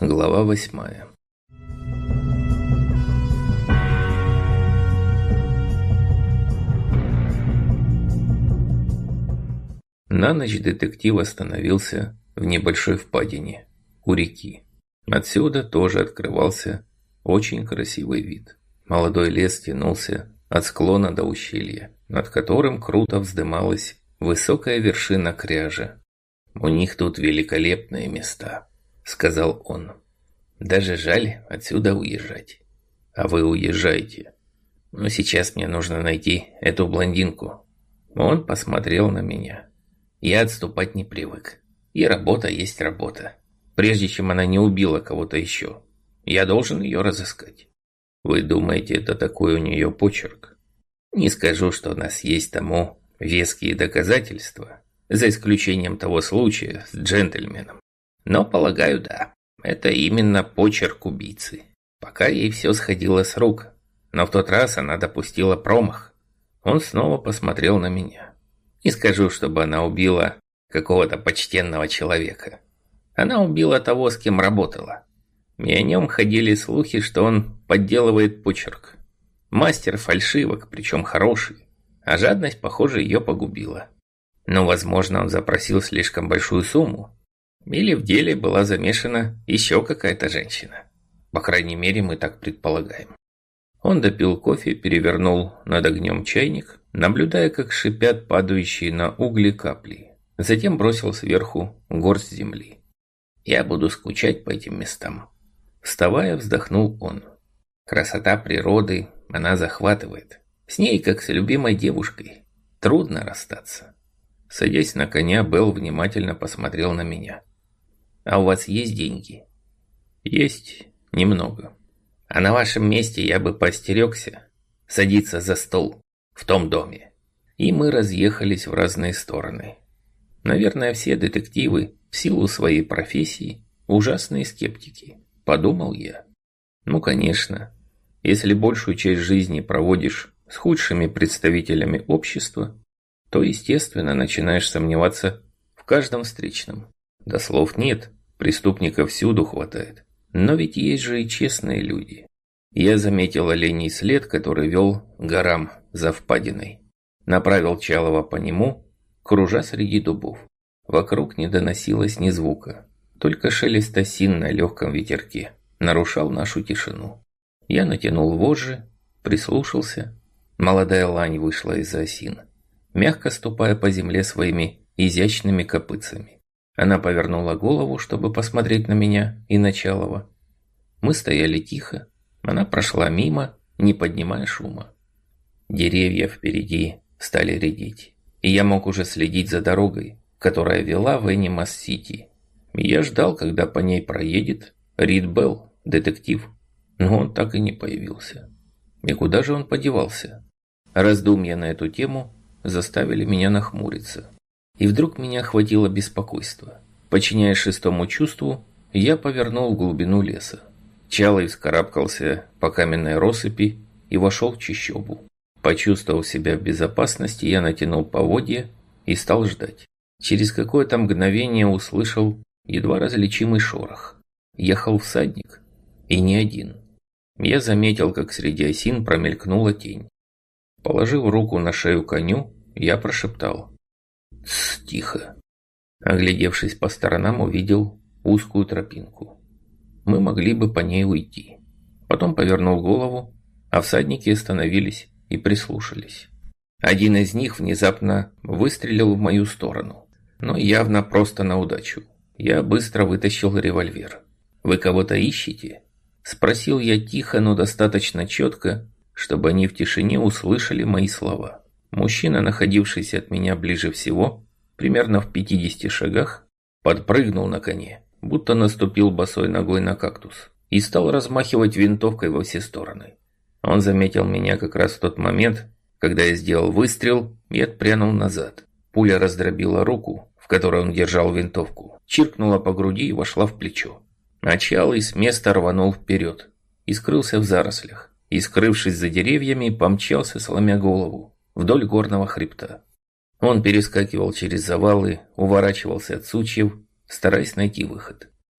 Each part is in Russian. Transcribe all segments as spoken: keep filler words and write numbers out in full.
Глава восьмая. На ночь детектив остановился в небольшой впадине у реки. Отсюда тоже открывался очень красивый вид. Молодой лес тянулся от склона до ущелья, над которым круто вздымалась высокая вершина кряжа. «У них тут великолепные места», — сказал он. «Даже жаль отсюда уезжать». «А вы уезжаете?» «Но сейчас мне нужно найти эту блондинку». Он посмотрел на меня. Я отступать не привык. И работа есть работа. Прежде чем она не убила кого-то еще, я должен ее разыскать. Вы думаете, это такой у нее почерк? Не скажу, что у нас есть тому веские доказательства, за исключением того случая с джентльменом. Но, полагаю, да, это именно почерк убийцы. Пока ей все сходило с рук, но в тот раз она допустила промах. Он снова посмотрел на меня. Не скажу, чтобы она убила какого-то почтенного человека. Она убила того, с кем работала. И о нем ходили слухи, что он подделывает почерк. Мастер фальшивок, причем хороший. А жадность, похоже, ее погубила. Но, возможно, он запросил слишком большую сумму. Или в деле была замешана еще какая-то женщина. По крайней мере, мы так предполагаем. Он допил кофе, перевернул над огнем чайник, наблюдая, как шипят падающие на угли капли. Затем бросил сверху горсть земли. «Я буду скучать по этим местам». Вставая, вздохнул он. «Красота природы, она захватывает. С ней, как с любимой девушкой. Трудно расстаться». Садясь на коня, Белл внимательно посмотрел на меня. «А у вас есть деньги?» «Есть немного. А на вашем месте я бы поостерегся садиться за стол в том доме». И мы разъехались в разные стороны. Наверное, все детективы в силу своей профессии ужасные скептики, подумал я. Ну, конечно, если большую часть жизни проводишь с худшими представителями общества, то, естественно, начинаешь сомневаться в каждом встречном. Да слов нет, преступников всюду хватает. Но ведь есть же и честные люди. Я заметил оленей след, который вел к горам за впадиной. Направил Чалова по нему, кружа среди дубов. Вокруг не доносилось ни звука. Только шелест осин на легком ветерке нарушал нашу тишину. Я натянул вожжи, прислушался. Молодая лань вышла из-за осин, мягко ступая по земле своими изящными копытцами. Она повернула голову, чтобы посмотреть на меня и на Чалова. Мы стояли тихо. Она прошла мимо, не поднимая шума. Деревья впереди стали редеть, и я мог уже следить за дорогой, которая вела в Энимас-Сити. Я ждал, когда по ней проедет Рид Белл, детектив, но он так и не появился. И куда же он подевался? Раздумья на эту тему заставили меня нахмуриться. И вдруг меня охватило беспокойство. Подчиняясь шестому чувству, я повернул в глубину леса. Чалый вскарабкался по каменной россыпи и вошел в чащобу. Почувствовав себя в безопасности, я натянул поводья и стал ждать. Через какое-то мгновение услышал едва различимый шорох. Ехал всадник, и не один. Я заметил, как среди осин промелькнула тень. Положив руку на шею коню, я прошептал: «Тсс, тихо». Оглядевшись по сторонам, увидел узкую тропинку. Мы могли бы по ней уйти. Потом повернул голову, а всадники остановились и прислушались. Один из них внезапно выстрелил в мою сторону, но явно просто на удачу. Я быстро вытащил револьвер. «Вы кого-то ищете?» Спросил я тихо, но достаточно четко, чтобы они в тишине услышали мои слова. Мужчина, находившийся от меня ближе всего, примерно в пятидесяти шагах, подпрыгнул на коне, будто наступил босой ногой на кактус, и стал размахивать винтовкой во все стороны. Он заметил меня как раз в тот момент, когда я сделал выстрел и отпрянул назад. Пуля раздробила руку, в которой он держал винтовку, чиркнула по груди и вошла в плечо. А Чалый с места рванул вперед и скрылся в зарослях, и, скрывшись за деревьями, помчался, сломя голову, вдоль горного хребта. Он перескакивал через завалы, уворачивался от сучьев, стараясь найти выход.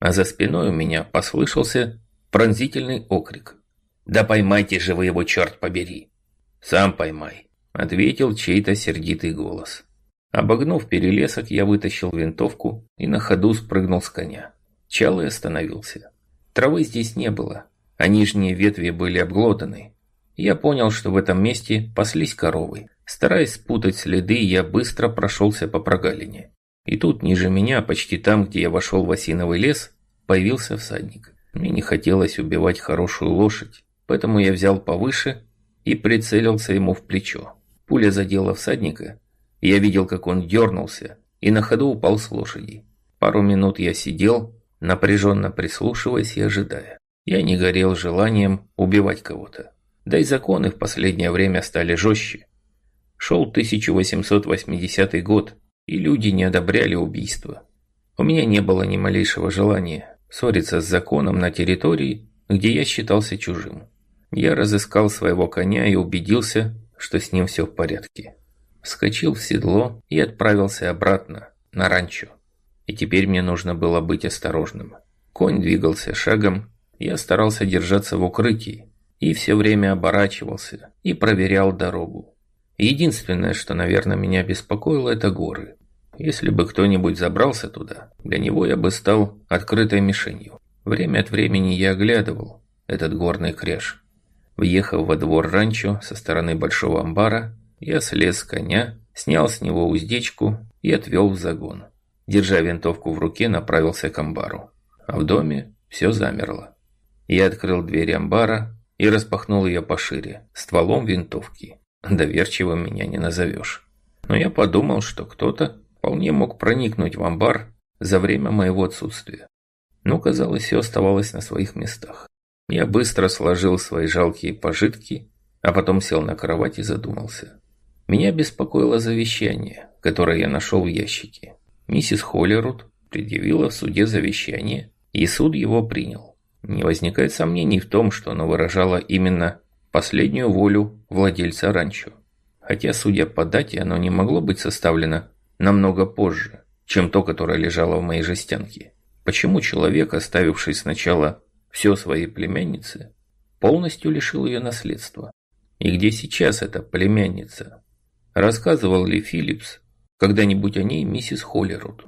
а за спиной у меня послышался пронзительный окрик. «Да поймайте же вы его, черт побери!» «Сам поймай», — ответил чей-то сердитый голос. Обогнув перелесок, я вытащил винтовку и на ходу спрыгнул с коня. Чалый остановился. Травы здесь не было, а нижние ветви были обглоданы. Я понял, что в этом месте паслись коровы. Стараясь спутать следы, я быстро прошелся по прогалине. И тут, ниже меня, почти там, где я вошел в осиновый лес, появился всадник. Мне не хотелось убивать хорошую лошадь, поэтому я взял повыше и прицелился ему в плечо. Пуля задела всадника, и я видел, как он дернулся и на ходу упал с лошади. Пару минут я сидел, напряженно прислушиваясь и ожидая. Я не горел желанием убивать кого-то. Да и законы в последнее время стали жестче. Шел тысяча восемьсот восьмидесятый год, и люди не одобряли убийства. У меня не было ни малейшего желания ссориться с законом на территории, где я считался чужим. Я разыскал своего коня и убедился, что с ним все в порядке. Вскочил в седло и отправился обратно, на ранчо. И теперь мне нужно было быть осторожным. Конь двигался шагом, я старался держаться в укрытии и все время оборачивался и проверял дорогу. Единственное, что, наверное, меня беспокоило, это горы. Если бы кто-нибудь забрался туда, для него я бы стал открытой мишенью. Время от времени я оглядывал этот горный кряж. Въехав во двор ранчо со стороны большого амбара, я слез с коня, снял с него уздечку и отвел в загон. Держа винтовку в руке, направился к амбару. А в доме все замерло. Я открыл дверь амбара и распахнул ее пошире, стволом винтовки. Доверчивым меня не назовешь. Но я подумал, что кто-то вполне мог проникнуть в амбар за время моего отсутствия. Но, казалось, все оставалось на своих местах. Я быстро сложил свои жалкие пожитки, а потом сел на кровать и задумался. Меня беспокоило завещание, которое я нашел в ящике. Миссис Холлируд предъявила в суде завещание, и суд его принял. Не возникает сомнений в том, что оно выражало именно последнюю волю владельца ранчо. Хотя, судя по дате, оно не могло быть составлено намного позже, чем то, которое лежало в моей жестянке. Почему человек, оставивший сначала все своей племяннице, полностью лишил ее наследства? И где сейчас эта племянница? Рассказывал ли Филлипс когда-нибудь о ней миссис Холлируд?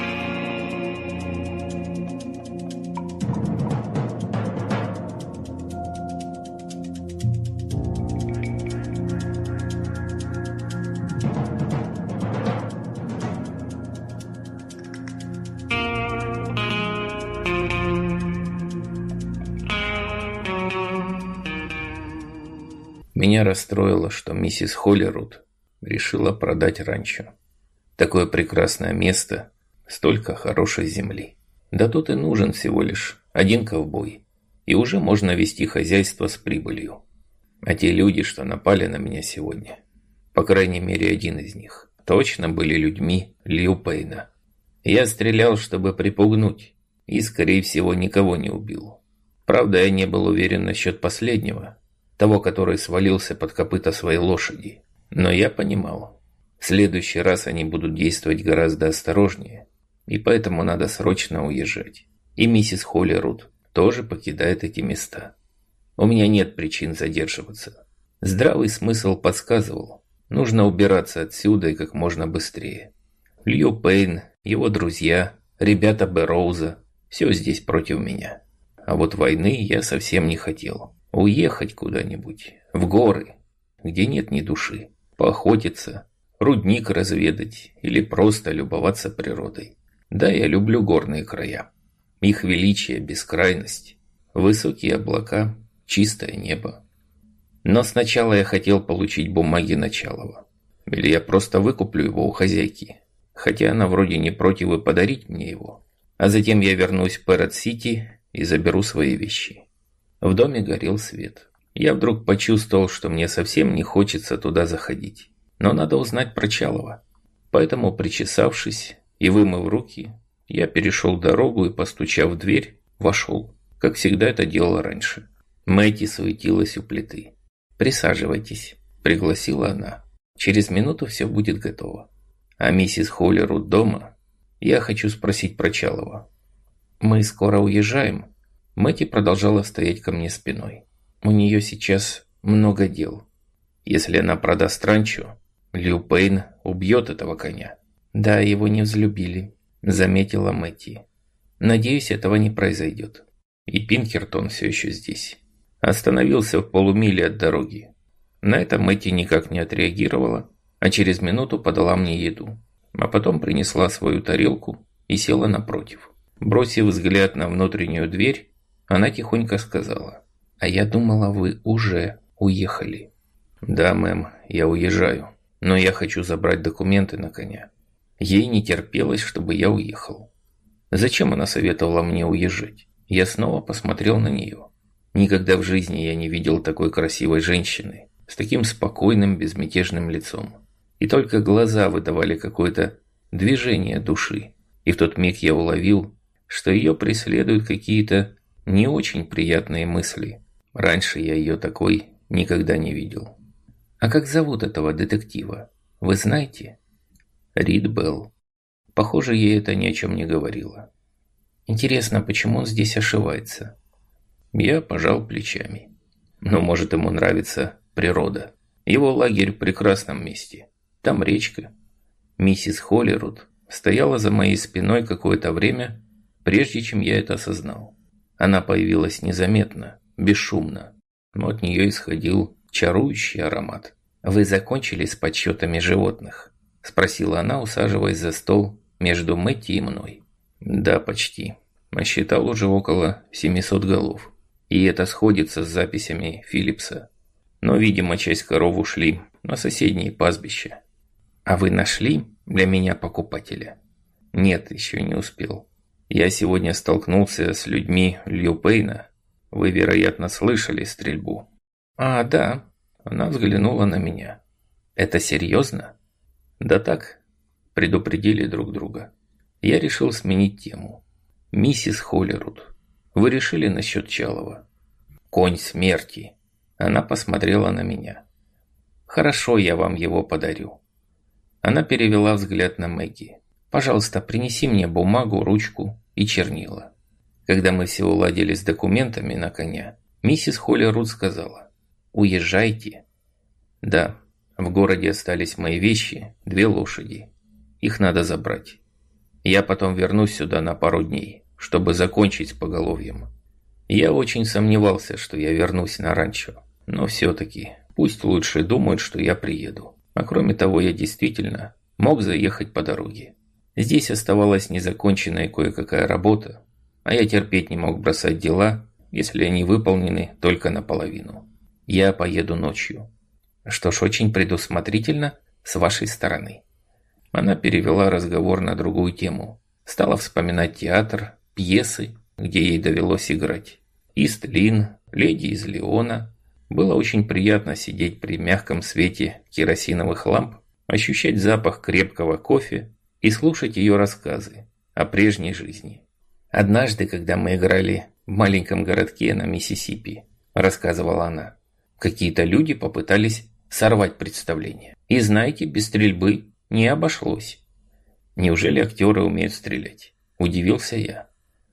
Меня расстроило, что миссис Холлируд решила продать ранчо. Такое прекрасное место, столько хорошей земли. Да тут и нужен всего лишь один ковбой, и уже можно вести хозяйство с прибылью. А те люди, что напали на меня сегодня, по крайней мере один из них, точно были людьми Лью Пейна. Я стрелял, чтобы припугнуть, и, скорее всего, никого не убил. Правда, я не был уверен насчет последнего, того, который свалился под копыта своей лошади. Но я понимал, в следующий раз они будут действовать гораздо осторожнее, и поэтому надо срочно уезжать. И миссис Холлируд тоже покидает эти места. У меня нет причин задерживаться. Здравый смысл подсказывал, нужно убираться отсюда и как можно быстрее. Лью Пейн, его друзья, ребята Бэрроуза, все здесь против меня. А вот войны я совсем не хотел. Уехать куда-нибудь, в горы, где нет ни души, поохотиться, рудник разведать или просто любоваться природой. Да, я люблю горные края. Их величие, бескрайность, высокие облака, чистое небо. Но сначала я хотел получить бумаги Началова. Или я просто выкуплю его у хозяйки, хотя она вроде не против и подарить мне его. А затем я вернусь в Пэррот-Сити и заберу свои вещи. В доме горел свет. Я вдруг почувствовал, что мне совсем не хочется туда заходить. Но надо узнать про Чалова. Поэтому, причесавшись и вымыв руки, я перешел дорогу и, постучав в дверь, вошел, как всегда это делал раньше. Мэтти суетилась у плиты. «Присаживайтесь», – пригласила она. «Через минуту все будет готово. А миссис Холлируд дома? Я хочу спросить про Чалова». «Мы скоро уезжаем». Мэтти продолжала стоять ко мне спиной. «У нее сейчас много дел. Если она продаст ранчо, Лью Пейн убьет этого коня». «Да, его не взлюбили», — заметила Мэтти. «Надеюсь, этого не произойдет». И Пинкертон все еще здесь. Остановился в полумиле от дороги. На это Мэтти никак не отреагировала, а через минуту подала мне еду. А потом принесла свою тарелку и села напротив. Бросив взгляд на внутреннюю дверь, она тихонько сказала: «А я думала, вы уже уехали». «Да, мэм, я уезжаю, но я хочу забрать документы на коня». Ей не терпелось, чтобы я уехал. Зачем она советовала мне уезжать? Я снова посмотрел на нее. Никогда в жизни я не видел такой красивой женщины, с таким спокойным, безмятежным лицом. И только глаза выдавали какое-то движение души. И в тот миг я уловил, что ее преследуют какие-то не очень приятные мысли. Раньше я ее такой никогда не видел. «А как зовут этого детектива? Вы знаете?» «Рид Белл». Похоже, ей это ни о чем не говорило. «Интересно, почему он здесь ошивается?» Я пожал плечами. «Ну, может, ему нравится природа. Его лагерь в прекрасном месте. Там речка». Миссис Холлируд стояла за моей спиной какое-то время, прежде чем я это осознал. Она появилась незаметно, бесшумно, но от нее исходил чарующий аромат. «Вы закончили с подсчетами животных?» – спросила она, усаживаясь за стол между Мэтти и мной. «Да, почти. Насчитал уже около семисот голов. И это сходится с записями Филлипса. Но, видимо, часть коров ушли на соседние пастбища». «А вы нашли для меня покупателя?» «Нет, еще не успел. Я сегодня столкнулся с людьми Лью Пейна. Вы, вероятно, слышали стрельбу». «А, да». Она взглянула на меня. «Это серьезно?» «Да так, предупредили друг друга». Я решил сменить тему. «Миссис Холлируд, вы решили насчет Чалова?» «Конь смерти». Она посмотрела на меня. «Хорошо, я вам его подарю». Она перевела взгляд на Мэгги. «Пожалуйста, принеси мне бумагу, ручку и чернила». Когда мы все уладили с документами на коня, миссис Холлируд сказала: «Уезжайте». «Да, в городе остались мои вещи, две лошади. Их надо забрать. Я потом вернусь сюда на пару дней, чтобы закончить с поголовьем». Я очень сомневался, что я вернусь на ранчо, но все-таки пусть лучше думают, что я приеду. А кроме того, я действительно мог заехать по дороге. Здесь оставалась незаконченная кое-какая работа, а я терпеть не мог бросать дела, если они выполнены только наполовину. Я поеду ночью. Что ж, очень предусмотрительно с вашей стороны. Она перевела разговор на другую тему. Стала вспоминать театр, пьесы, где ей довелось играть. Ист-Лин, Леди из Леона. Было очень приятно сидеть при мягком свете керосиновых ламп, ощущать запах крепкого кофе и слушать ее рассказы о прежней жизни. «Однажды, когда мы играли в маленьком городке на Миссисипи», – рассказывала она, – «какие-то люди попытались сорвать представление. И знаете, без стрельбы не обошлось». «Неужели актеры умеют стрелять?» – удивился я.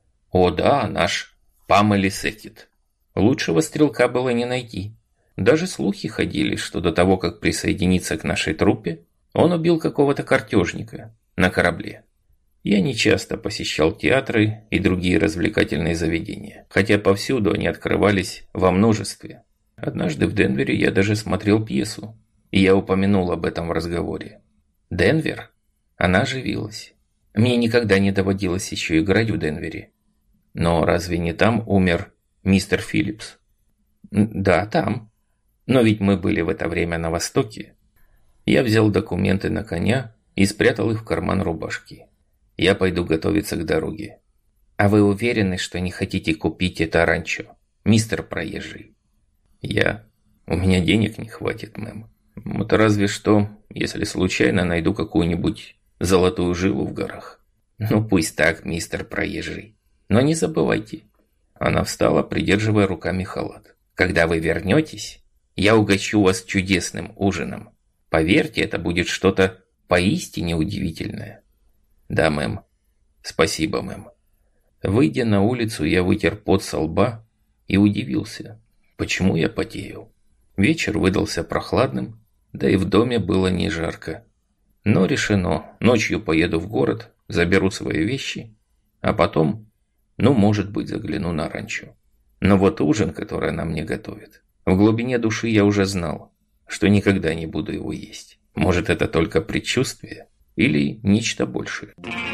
«О да, наш Памели Секет. Лучшего стрелка было не найти. Даже слухи ходили, что до того, как присоединиться к нашей труппе, он убил какого-то картежника на корабле». Я нечасто посещал театры и другие развлекательные заведения, хотя повсюду они открывались во множестве. Однажды в Денвере я даже смотрел пьесу, и я упомянул об этом в разговоре. «Денвер?» Она оживилась. «Мне никогда не доводилось еще играть в Денвере». «Но разве не там умер мистер Филлипс?» «Да, там. Но ведь мы были в это время на Востоке». Я взял документы на коня и спрятал их в карман рубашки. «Я пойду готовиться к дороге». «А вы уверены, что не хотите купить это ранчо, мистер Проезжий?» «Я... У меня денег не хватит, мэм. Это разве что, если случайно найду какую-нибудь золотую жилу в горах». «Ну пусть так, мистер Проезжий. Но не забывайте». Она встала, придерживая руками халат. «Когда вы вернетесь, я угощу вас чудесным ужином. Поверьте, это будет что-то поистине удивительное». «Да, мэм. Спасибо, мэм». Выйдя на улицу, я вытер пот со лба и удивился, почему я потею. Вечер выдался прохладным, да и в доме было не жарко. Но решено, ночью поеду в город, заберу свои вещи, а потом, ну, может быть, загляну на ранчо. Но вот ужин, который она мне готовит, в глубине души я уже знал, что никогда не буду его есть. Может, это только предчувствие или нечто большее.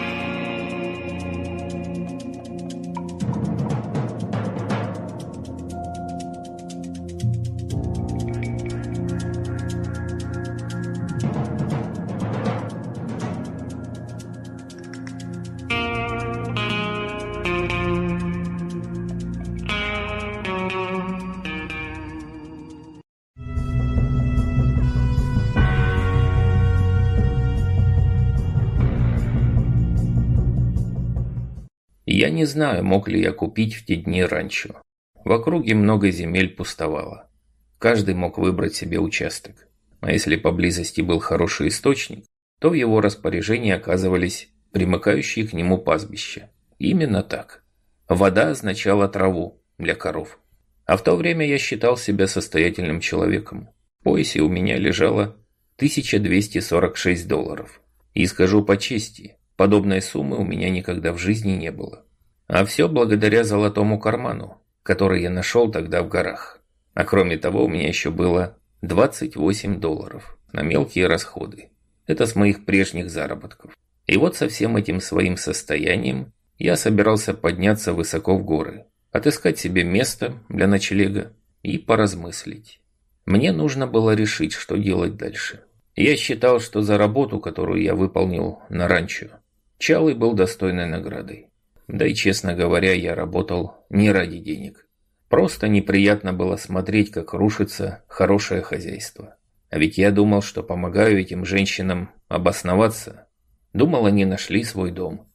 Я не знаю, мог ли я купить в те дни ранчо. В округе много земель пустовало. Каждый мог выбрать себе участок. А если поблизости был хороший источник, то в его распоряжении оказывались примыкающие к нему пастбища. Именно так. Вода означала траву для коров. А в то время я считал себя состоятельным человеком. В поясе у меня лежало тысяча двести сорок шесть долларов. И скажу по чести, подобной суммы у меня никогда в жизни не было. А все благодаря золотому карману, который я нашел тогда в горах. А кроме того, у меня еще было двадцать восемь долларов на мелкие расходы. Это с моих прежних заработков. И вот со всем этим своим состоянием я собирался подняться высоко в горы, отыскать себе место для ночлега и поразмыслить. Мне нужно было решить, что делать дальше. Я считал, что за работу, которую я выполнил на ранчо, Чалый был достойной наградой. Да и, честно говоря, я работал не ради денег. Просто неприятно было смотреть, как рушится хорошее хозяйство. А ведь я думал, что помогаю этим женщинам обосноваться. Думал, они нашли свой дом.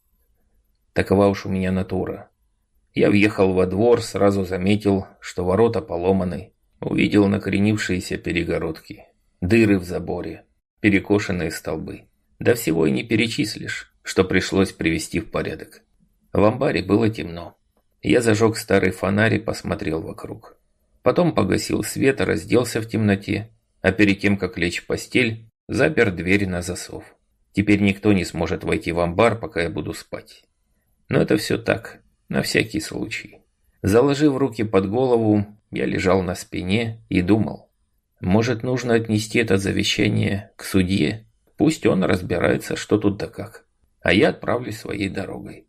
Такова уж у меня натура. Я въехал во двор, сразу заметил, что ворота поломаны. Увидел накренившиеся перегородки, дыры в заборе, перекошенные столбы. Да всего и не перечислишь, что пришлось привести в порядок. В амбаре было темно. Я зажег старый фонарь и посмотрел вокруг. Потом погасил свет, разделся в темноте, а перед тем, как лечь в постель, запер дверь на засов. Теперь никто не сможет войти в амбар, пока я буду спать. Но это все так, на всякий случай. Заложив руки под голову, я лежал на спине и думал, может, нужно отнести это завещание к судье? Пусть он разбирается, что тут да как. А я отправлюсь своей дорогой.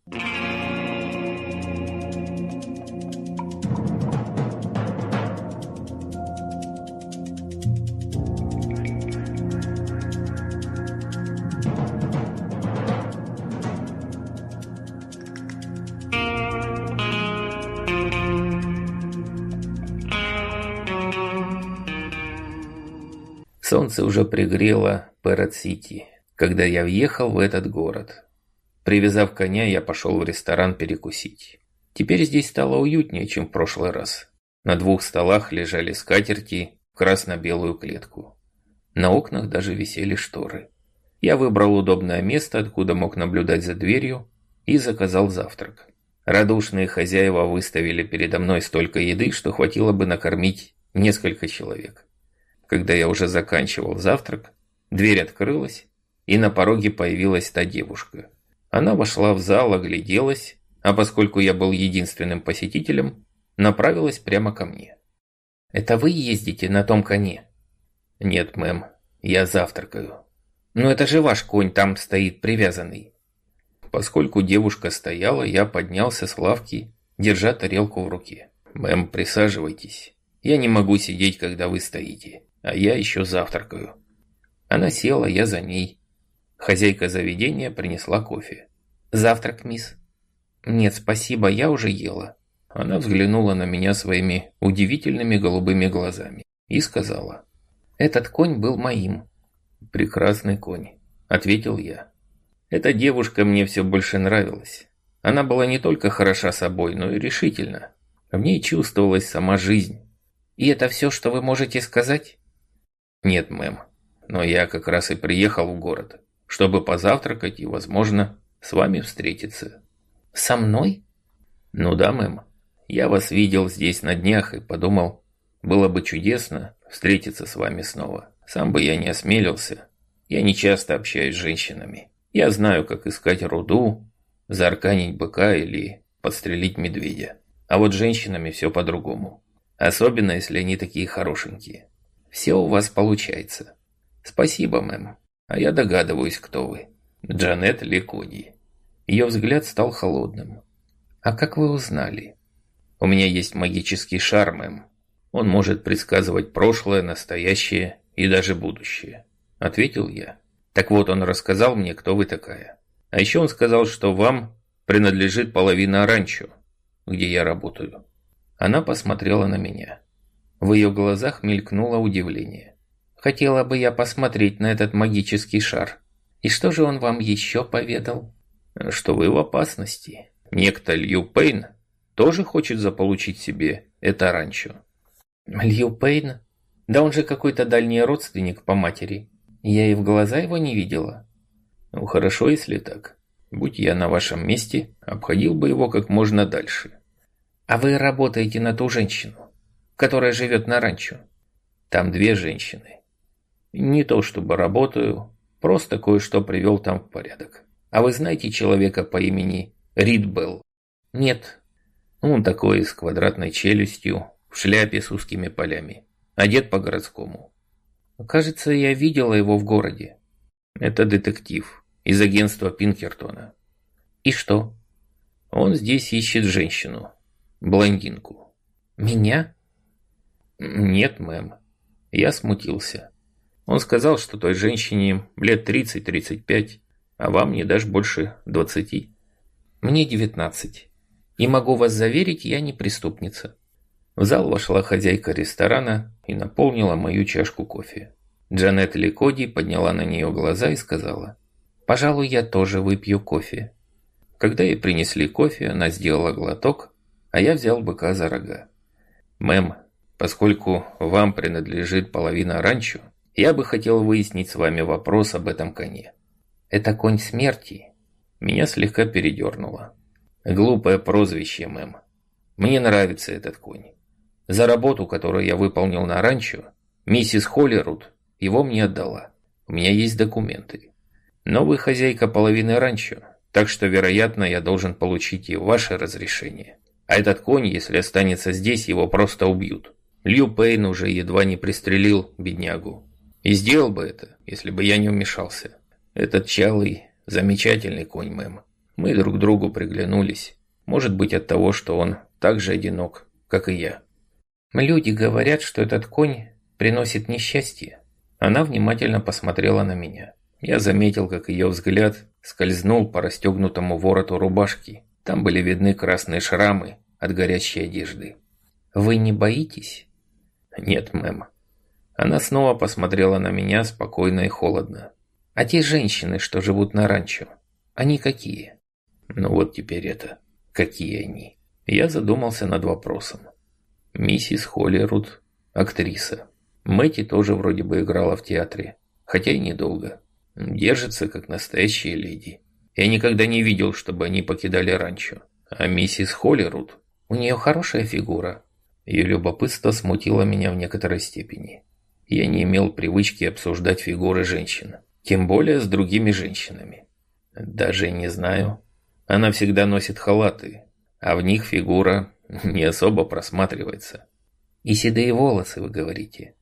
Солнце уже пригрело Пэррот-Сити, когда я въехал в этот город. Привязав коня, я пошел в ресторан перекусить. Теперь здесь стало уютнее, чем в прошлый раз. На двух столах лежали скатерти в красно-белую клетку. На окнах даже висели шторы. Я выбрал удобное место, откуда мог наблюдать за дверью, и заказал завтрак. Радушные хозяева выставили передо мной столько еды, что хватило бы накормить несколько человек. Когда я уже заканчивал завтрак, дверь открылась, и на пороге появилась та девушка. Она вошла в зал, огляделась, а поскольку я был единственным посетителем, направилась прямо ко мне. «Это вы ездите на том коне?» «Нет, мэм, я завтракаю». «Но это же ваш конь там стоит привязанный». Поскольку девушка стояла, я поднялся с лавки, держа тарелку в руке. «Мэм, присаживайтесь. Я не могу сидеть, когда вы стоите, а я еще завтракаю». Она села, я за ней. Хозяйка заведения принесла кофе. «Завтрак, мисс?» «Нет, спасибо, я уже ела». Она взглянула на меня своими удивительными голубыми глазами и сказала: «Этот конь был моим». «Прекрасный конь», — ответил я. Эта девушка мне все больше нравилась. Она была не только хороша собой, но и решительна. В ней чувствовалась сама жизнь. «И это все, что вы можете сказать?» «Нет, мэм, но я как раз и приехал в город, чтобы позавтракать и, возможно, с вами встретиться». «Со мной?» Ну да, мэм. Я вас видел здесь на днях и подумал, было бы чудесно встретиться с вами снова. Сам бы я не осмелился. Я не часто общаюсь с женщинами. Я знаю, как искать руду, заарканить быка или подстрелить медведя. А вот с женщинами все по-другому. Особенно, если они такие хорошенькие. Все у вас получается. Спасибо, мэм. А я догадываюсь, кто вы. Джанет Ликоди. Ее взгляд стал холодным. А как вы узнали? У меня есть магический шар, мэм. Он может предсказывать прошлое, настоящее и даже будущее. Ответил я. Так вот, он рассказал мне, кто вы такая. А еще он сказал, что вам принадлежит половина ранчо, где я работаю. Она посмотрела на меня. В ее глазах мелькнуло удивление. Хотела бы я посмотреть на этот магический шар. И что же он вам еще поведал? Что вы в опасности. Некто Лью Пейн тоже хочет заполучить себе это ранчо. Лью Пейн? Да он же какой-то дальний родственник по матери. Я и в глаза его не видела. Ну хорошо, если так. Будь я на вашем месте, обходил бы его как можно дальше. А вы работаете на ту женщину, которая живет на ранчо? Там две женщины. Не то чтобы работаю, просто кое-что привел там в порядок. А вы знаете человека по имени Рид Белл? Нет. Он такой с квадратной челюстью, в шляпе с узкими полями, одет по-городскому. Кажется, я видела его в городе. Это детектив из агентства Пинкертона. И что? Он здесь ищет женщину, блондинку. Меня? Нет, мэм. Я смутился. Он сказал, что той женщине лет тридцать-тридцать пять, а вам не дашь больше двадцати. Мне девятнадцать. И могу вас заверить, я не преступница. В зал вошла хозяйка ресторана и наполнила мою чашку кофе. Джанет Ликоди подняла на нее глаза и сказала: «Пожалуй, я тоже выпью кофе». Когда ей принесли кофе, она сделала глоток, а я взял быка за рога. «Мэм, поскольку вам принадлежит половина ранчо, я бы хотел выяснить с вами вопрос об этом коне». «Это конь смерти?» Меня слегка передернуло. «Глупое прозвище, мэм. Мне нравится этот конь. За работу, которую я выполнил на ранчо, миссис Холлируд его мне отдала. У меня есть документы. Но вы хозяйка половины ранчо, так что, вероятно, я должен получить и ваше разрешение. А этот конь, если останется здесь, его просто убьют. Лью Пейн уже едва не пристрелил беднягу. И сделал бы это, если бы я не вмешался. Этот Чалый замечательный конь, мэм. Мы друг другу приглянулись. Может быть, от того, что он так же одинок, как и я. Люди говорят, что этот конь приносит несчастье. Она внимательно посмотрела на меня. Я заметил, как ее взгляд скользнул по расстегнутому вороту рубашки. Там были видны красные шрамы от горящей одежды. «Вы не боитесь?» «Нет, мэм». Она снова посмотрела на меня спокойно и холодно. «А те женщины, что живут на ранчо, они какие?» «Ну вот теперь это. Какие они?» Я задумался над вопросом. Миссис Холлируд – актриса. Мэтти тоже вроде бы играла в театре, хотя и недолго. Держится, как настоящие леди. Я никогда не видел, чтобы они покидали ранчо. А миссис Холлируд, у нее хорошая фигура. Ее любопытство смутило меня в некоторой степени. Я не имел привычки обсуждать фигуры женщин, тем более с другими женщинами. Даже не знаю. Она всегда носит халаты, а в них фигура не особо просматривается. И седые волосы, вы говорите?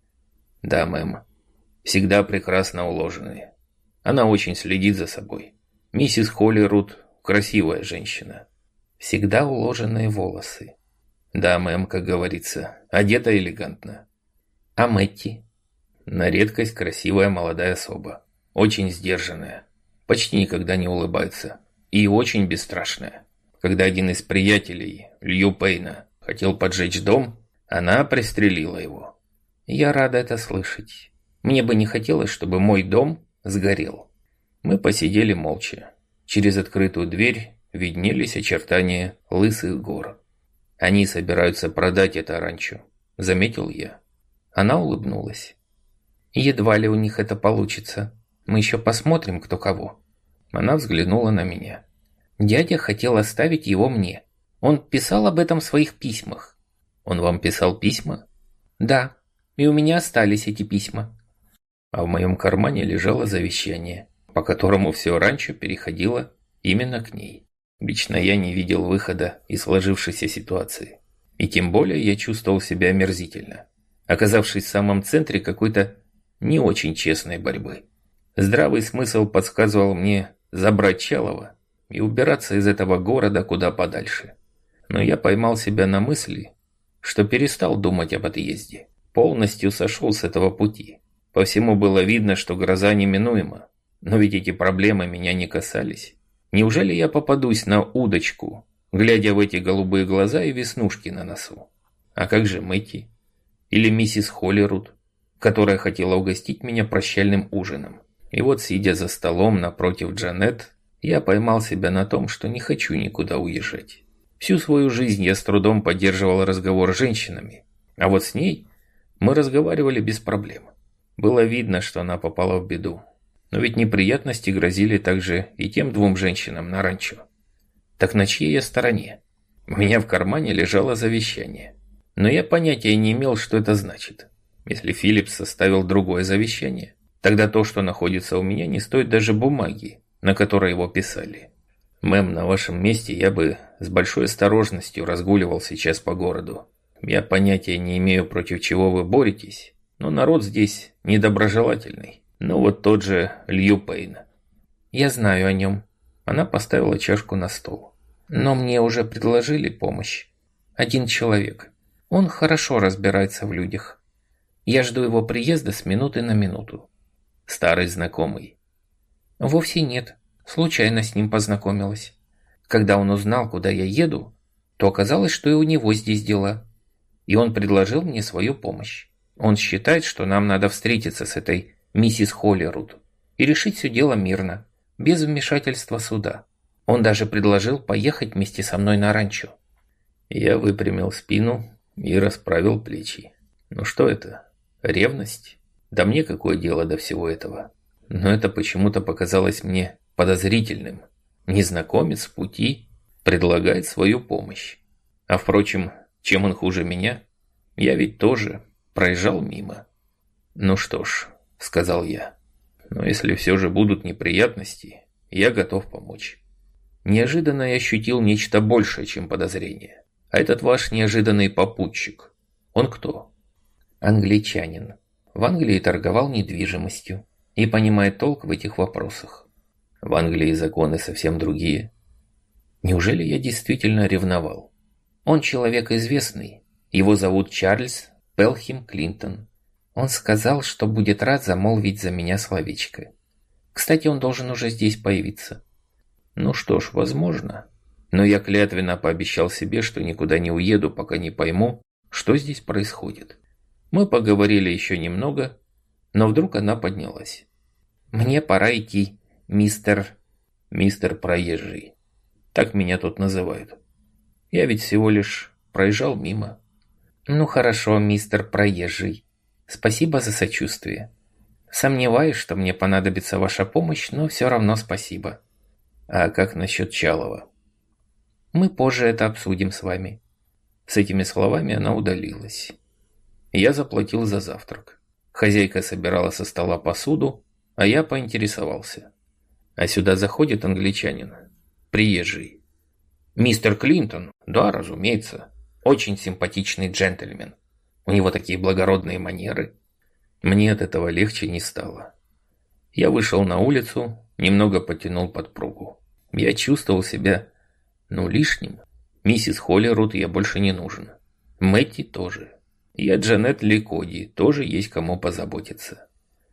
Да, мэм. Всегда прекрасно уложенные. Она очень следит за собой. Миссис Холлируд – красивая женщина. Всегда уложенные волосы. Да, мэм, как говорится, одета элегантно. А Мэтти? На редкость красивая молодая особа. Очень сдержанная. Почти никогда не улыбается. И очень бесстрашная. Когда один из приятелей, Лью Пейна, хотел поджечь дом, она пристрелила его. Я рада это слышать. Мне бы не хотелось, чтобы мой дом сгорел. Мы посидели молча. Через открытую дверь виднелись очертания лысых гор. Они собираются продать это ранчо, заметил я. Она улыбнулась. Едва ли у них это получится. Мы еще посмотрим, кто кого. Она взглянула на меня. Дядя хотел оставить его мне. Он писал об этом в своих письмах. Он вам писал письма? Да, и у меня остались эти письма. А в моем кармане лежало завещание, по которому все ранчо переходило именно к ней. Лично я не видел выхода из сложившейся ситуации. И тем более я чувствовал себя омерзительно, оказавшись в самом центре какой-то не очень честной борьбы. Здравый смысл подсказывал мне забрать Чалова и убираться из этого города куда подальше. Но я поймал себя на мысли, что перестал думать об отъезде. Полностью сошел с этого пути. По всему было видно, что гроза неминуема. Но ведь эти проблемы меня не касались. Неужели я попадусь на удочку, глядя в эти голубые глаза и веснушки на носу? А как же Мэтти? Или миссис Холлируд, которая хотела угостить меня прощальным ужином? И вот, сидя за столом напротив Джанет, я поймал себя на том, что не хочу никуда уезжать. Всю свою жизнь я с трудом поддерживал разговор с женщинами, а вот с ней мы разговаривали без проблем. Было видно, что она попала в беду. Но ведь неприятности грозили также и тем двум женщинам на ранчо. Так на чьей я стороне? У меня в кармане лежало завещание. Но я понятия не имел, что это значит. Если Филлипс составил другое завещание, тогда то, что находится у меня, не стоит даже бумаги, на которой его писали. Мэм, на вашем месте я бы с большой осторожностью разгуливал сейчас по городу. Я понятия не имею, против чего вы боретесь, но народ здесь недоброжелательный. Ну вот тот же Лью Пейн. Я знаю о нем. Она поставила чашку на стол. Но мне уже предложили помощь. Один человек. Он хорошо разбирается в людях. Я жду его приезда с минуты на минуту. Старый знакомый? Вовсе нет. Случайно с ним познакомилась. Когда он узнал, куда я еду, то оказалось, что и у него здесь дела. И он предложил мне свою помощь. Он считает, что нам надо встретиться с этой миссис Холлируд и решить все дело мирно, без вмешательства суда. Он даже предложил поехать вместе со мной на ранчо. Я выпрямил спину и расправил плечи. Ну что это? Ревность? Да мне какое дело до всего этого? Но это почему-то показалось мне подозрительным. Незнакомец в пути предлагает свою помощь. А впрочем, чем он хуже меня? Я ведь тоже проезжал мимо. Ну что ж, сказал я. Но если все же будут неприятности, я готов помочь. Неожиданно я ощутил нечто большее, чем подозрение. А этот ваш неожиданный попутчик, он кто? Англичанин. В Англии торговал недвижимостью и понимает толк в этих вопросах. В Англии законы совсем другие. Неужели я действительно ревновал? Он человек известный. Его зовут Чарльз Пелхем Клинтон. Он сказал, что будет рад замолвить за меня словечко. Кстати, он должен уже здесь появиться. Ну что ж, возможно. Но я клятвенно пообещал себе, что никуда не уеду, пока не пойму, что здесь происходит. Мы поговорили еще немного, но вдруг она поднялась. Мне пора идти, мистер... Мистер Проезжий. Так меня тут называют. Я ведь всего лишь проезжал мимо. Ну хорошо, мистер Проезжий. Спасибо за сочувствие. Сомневаюсь, что мне понадобится ваша помощь, но все равно спасибо. А как насчет Чалова? Мы позже это обсудим с вами. С этими словами она удалилась. Я заплатил за завтрак. Хозяйка собирала со стола посуду, а я поинтересовался. А сюда заходит англичанин, приезжий. Мистер Клинтон? Да, разумеется. Очень симпатичный джентльмен. У него такие благородные манеры. Мне от этого легче не стало. Я вышел на улицу, немного потянул подпругу. Я чувствовал себя, ну, лишним. Миссис Холлируд я больше не нужен. Мэтти тоже. И от Джанет Ликоди тоже есть кому позаботиться.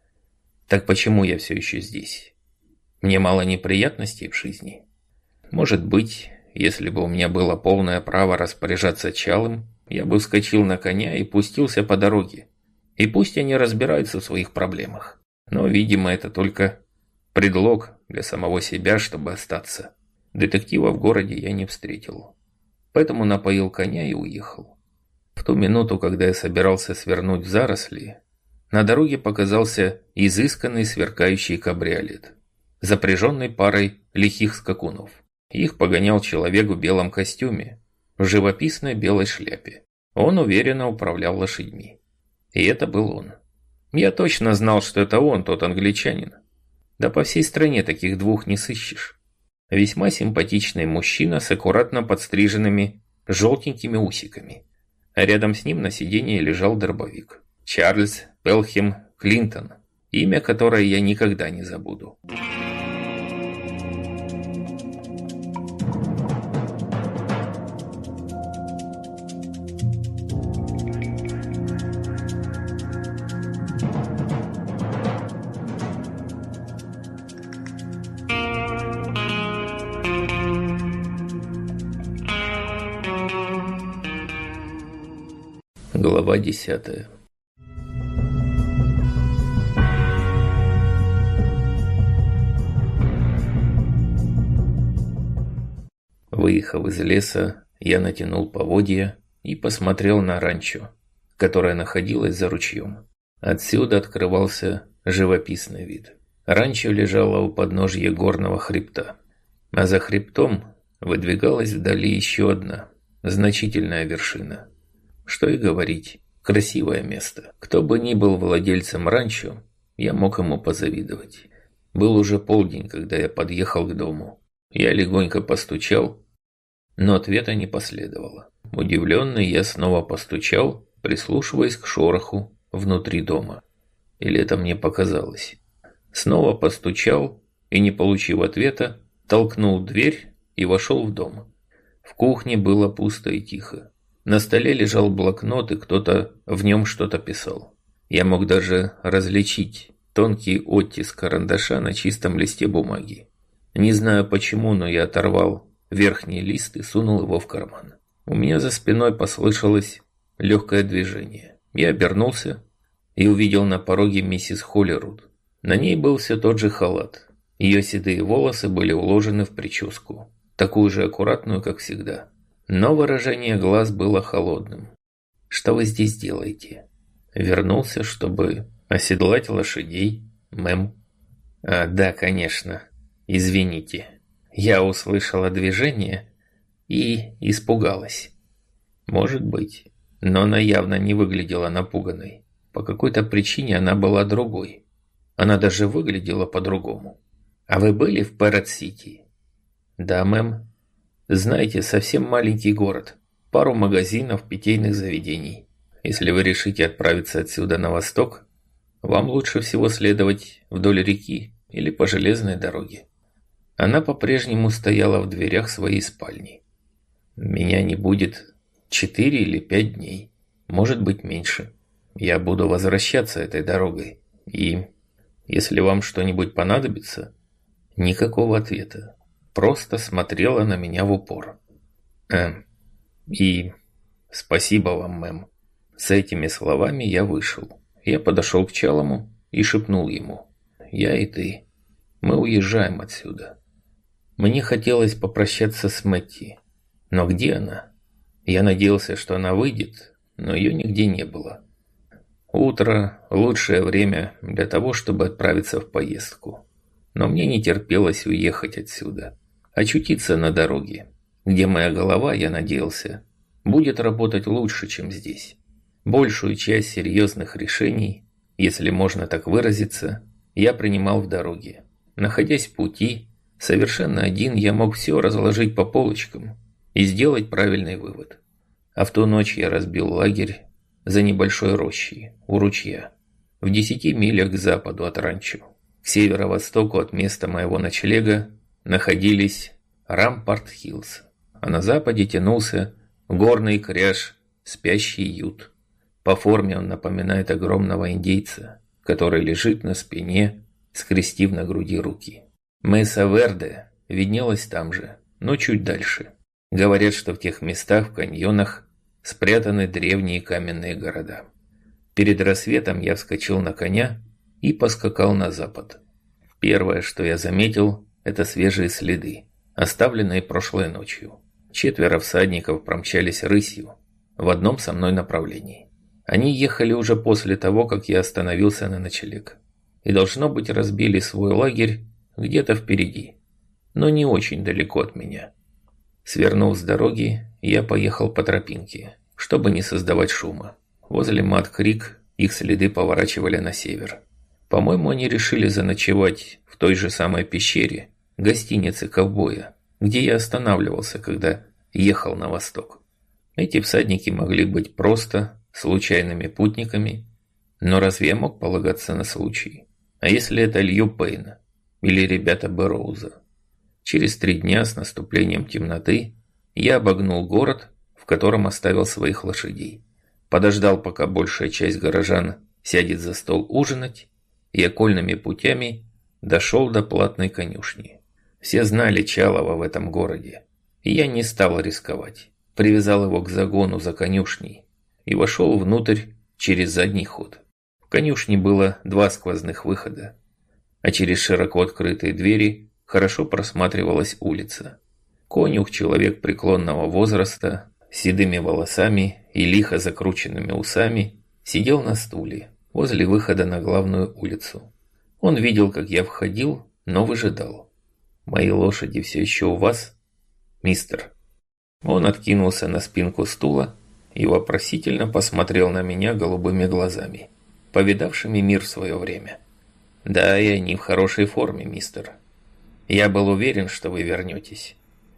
Так почему я все еще здесь? Мне мало неприятностей в жизни. Может быть, если бы у меня было полное право распоряжаться Чалым, я бы вскочил на коня и пустился по дороге. И пусть они разбираются в своих проблемах. Но, видимо, это только предлог для самого себя, чтобы остаться. Детектива в городе я не встретил. Поэтому напоил коня и уехал. В ту минуту, когда я собирался свернуть в заросли, на дороге показался изысканный сверкающий кабриолет, запряженный парой лихих скакунов. Их погонял человек в белом костюме, в живописной белой шляпе. Он уверенно управлял лошадьми. И это был он. Я точно знал, что это он, тот англичанин. Да по всей стране таких двух не сыщешь. Весьма симпатичный мужчина с аккуратно подстриженными желтенькими усиками. А рядом с ним на сиденье лежал дробовик. Чарльз Пелхем Клинтон. Имя, которое я никогда не забуду. Глава десятая. Выехав из леса, я натянул поводья и посмотрел на ранчо, которое находилось за ручьем. Отсюда открывался живописный вид. Ранчо лежало у подножья горного хребта, а за хребтом выдвигалась вдали еще одна значительная вершина. Что и говорить, красивое место. Кто бы ни был владельцем ранчо, я мог ему позавидовать. Был уже полдень, когда я подъехал к дому. Я легонько постучал, но ответа не последовало. Удивленный, я снова постучал, прислушиваясь к шороху внутри дома. Или это мне показалось? Снова постучал и, не получив ответа, толкнул дверь и вошел в дом. В кухне было пусто и тихо. На столе лежал блокнот, и кто-то в нем что-то писал. Я мог даже различить тонкий оттиск карандаша на чистом листе бумаги. Не знаю почему, но я оторвал верхний лист и сунул его в карман. У меня за спиной послышалось легкое движение. Я обернулся и увидел на пороге миссис Холлируд. На ней был все тот же халат. Ее седые волосы были уложены в прическу, такую же аккуратную, как всегда. Но выражение глаз было холодным. «Что вы здесь делаете?» «Вернулся, чтобы оседлать лошадей, мэм». «А, да, конечно. Извините. Я услышала движение и испугалась». «Может быть». Но она явно не выглядела напуганной. По какой-то причине она была другой. Она даже выглядела по-другому. «А вы были в Пэррот-Сити?» «Да, мэм». «Знаете, совсем маленький город. Пару магазинов, питейных заведений. Если вы решите отправиться отсюда на восток, вам лучше всего следовать вдоль реки или по железной дороге». Она по-прежнему стояла в дверях своей спальни. «Меня не будет четыре или пять дней. Может быть, меньше. Я буду возвращаться этой дорогой. И если вам что-нибудь понадобится...» Никакого ответа. Просто смотрела на меня в упор. «Эм, и спасибо вам, мэм». С этими словами я вышел. Я подошел к Чалому и шепнул ему: «Я и ты. Мы уезжаем отсюда». Мне хотелось попрощаться с Мэтти. Но где она? Я надеялся, что она выйдет, но ее нигде не было. Утро – лучшее время для того, чтобы отправиться в поездку. Но мне не терпелось уехать отсюда, очутиться на дороге, где моя голова, я надеялся, будет работать лучше, чем здесь. Большую часть серьезных решений, если можно так выразиться, я принимал в дороге. Находясь в пути, совершенно один, я мог все разложить по полочкам и сделать правильный вывод. А в ту ночь я разбил лагерь за небольшой рощей у ручья, в десяти милях к западу от ранчо. К северо-востоку от места моего ночлега находились Рампарт-Хиллз, а на западе тянулся горный кряж Спящий Ют. По форме он напоминает огромного индейца, который лежит на спине, скрестив на груди руки. Меса-Верде виднелась там же, но чуть дальше. Говорят, что в тех местах, в каньонах, спрятаны древние каменные города. Перед рассветом я вскочил на коня и поскакал на запад. Первое, что я заметил, это свежие следы, оставленные прошлой ночью. Четверо всадников промчались рысью в одном со мной направлении. Они ехали уже после того, как я остановился на ночлег, и, должно быть, разбили свой лагерь где-то впереди, но не очень далеко от меня. Свернув с дороги, я поехал по тропинке, чтобы не создавать шума. Возле Мад-Крик их следы поворачивали на север. По-моему, они решили заночевать в той же самой пещере, гостинице ковбоя, где я останавливался, когда ехал на восток. Эти всадники могли быть просто случайными путниками, но разве я мог полагаться на случай? А если это Лью Пейн или ребята Бэрроуза? Через три дня с наступлением темноты я обогнул город, в котором оставил своих лошадей. Подождал, пока большая часть горожан сядет за стол ужинать, и окольными путями дошел до платной конюшни. Все знали Чалова в этом городе, и я не стал рисковать. Привязал его к загону за конюшней и вошел внутрь через задний ход. В конюшне было два сквозных выхода, а через широко открытые двери хорошо просматривалась улица. Конюх, человек преклонного возраста, с седыми волосами и лихо закрученными усами, сидел на стуле возле выхода на главную улицу. Он видел, как я входил, но выжидал. «Мои лошади все еще у вас, мистер?» Он откинулся на спинку стула и вопросительно посмотрел на меня голубыми глазами, повидавшими мир в свое время. «Да, и они в хорошей форме, мистер. Я был уверен, что вы вернетесь.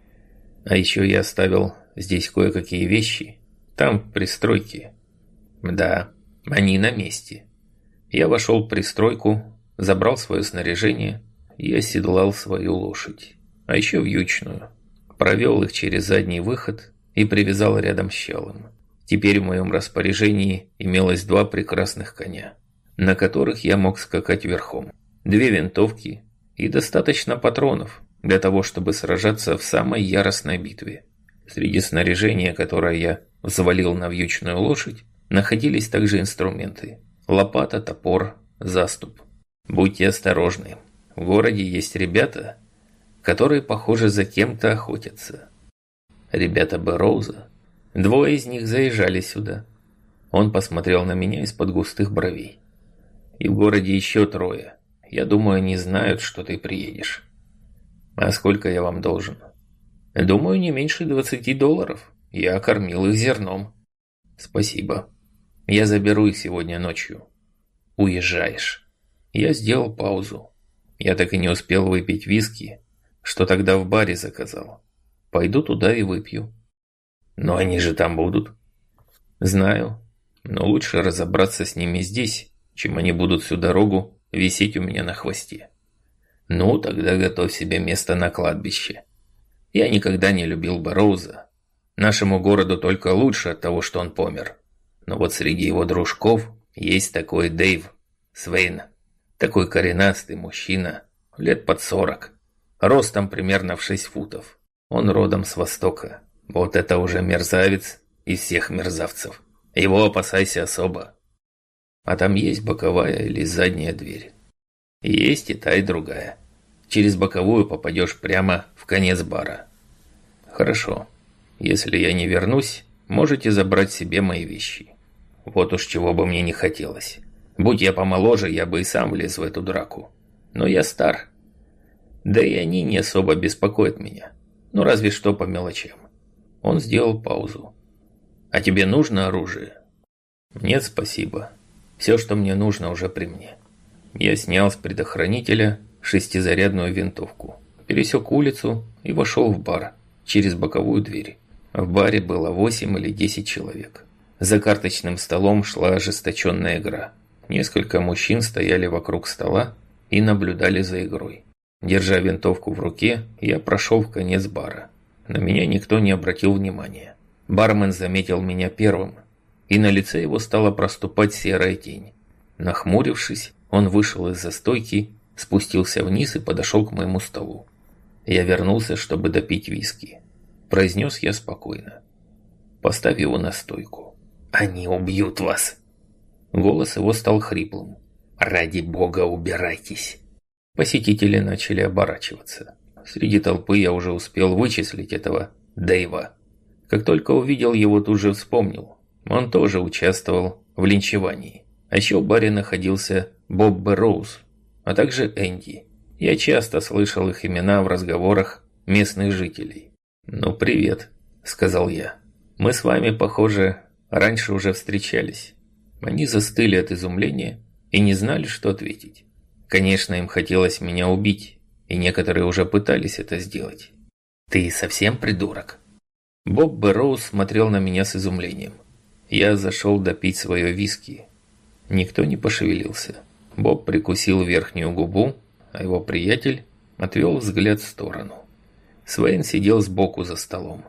А еще я оставил здесь кое-какие вещи. Там, в пристройке. Да, они на месте». Я вошел в пристройку, забрал свое снаряжение и оседлал свою лошадь, а еще вьючную. Провел их через задний выход и привязал рядом с Чалом. Теперь в моем распоряжении имелось два прекрасных коня, на которых я мог скакать верхом, две винтовки и достаточно патронов для того, чтобы сражаться в самой яростной битве. Среди снаряжения, которое я взвалил на вьючную лошадь, находились также инструменты: лопата, топор, заступ. Будьте осторожны, в городе есть ребята, которые, похоже, за кем-то охотятся. Ребята Бэрроуза. Двое из них заезжали сюда. Он посмотрел на меня из-под густых бровей. И в городе еще трое. Я думаю, они знают, что ты приедешь. А сколько я вам должен? Думаю, не меньше двадцати долларов. Я кормил их зерном. Спасибо. Я заберу их сегодня ночью. Уезжаешь. Я сделал паузу. Я так и не успел выпить виски, что тогда в баре заказал. Пойду туда и выпью. Но они же там будут. Знаю, но лучше разобраться с ними здесь, чем они будут всю дорогу висеть у меня на хвосте. Ну, тогда готовь себе место на кладбище. Я никогда не любил Бэрроуза. Нашему городу только лучше от того, что он помер. Но вот среди его дружков есть такой Дэйв Свейн. Такой коренастый мужчина, лет под сорок. Ростом примерно в шесть футов. Он родом с Востока. Вот это уже мерзавец из всех мерзавцев. Его опасайся особо. А там есть боковая или задняя дверь? Есть и та, и другая. Через боковую попадешь прямо в конец бара. Хорошо. Если я не вернусь, можете забрать себе мои вещи. Вот уж чего бы мне не хотелось. Будь я помоложе, я бы и сам влез в эту драку. Но я стар. Да и они не особо беспокоят меня. Ну, разве что по мелочам. Он сделал паузу. А тебе нужно оружие? Нет, спасибо. Все, что мне нужно, уже при мне. Я снял с предохранителя шестизарядную винтовку, пересек улицу и вошел в бар через боковую дверь. В баре было восемь или десять человек. За карточным столом шла ожесточенная игра. Несколько мужчин стояли вокруг стола и наблюдали за игрой. Держа винтовку в руке, я прошел в конец бара. На меня никто не обратил внимания. Бармен заметил меня первым, и на лице его стала проступать серая тень. Нахмурившись, он вышел из-за стойки, спустился вниз и подошел к моему столу. Я вернулся, чтобы допить виски. Произнес я спокойно. Поставь его на стойку. Они убьют вас. Голос его стал хриплым. Ради бога, убирайтесь. Посетители начали оборачиваться. Среди толпы я уже успел вычислить этого Дэйва. Как только увидел его, тут же вспомнил. Он тоже участвовал в линчевании. А еще в баре находился Боб Бэрроуз, а также Энди. Я часто слышал их имена в разговорах местных жителей. «Ну, привет», — сказал я. «Мы с вами, похоже, раньше уже встречались». Они застыли от изумления и не знали, что ответить. Конечно, им хотелось меня убить, и некоторые уже пытались это сделать. «Ты совсем придурок?» Боб Бэрроуз смотрел на меня с изумлением. Я зашел допить свое виски. Никто не пошевелился. Боб прикусил верхнюю губу, а его приятель отвел взгляд в сторону. Свейн сидел сбоку за столом.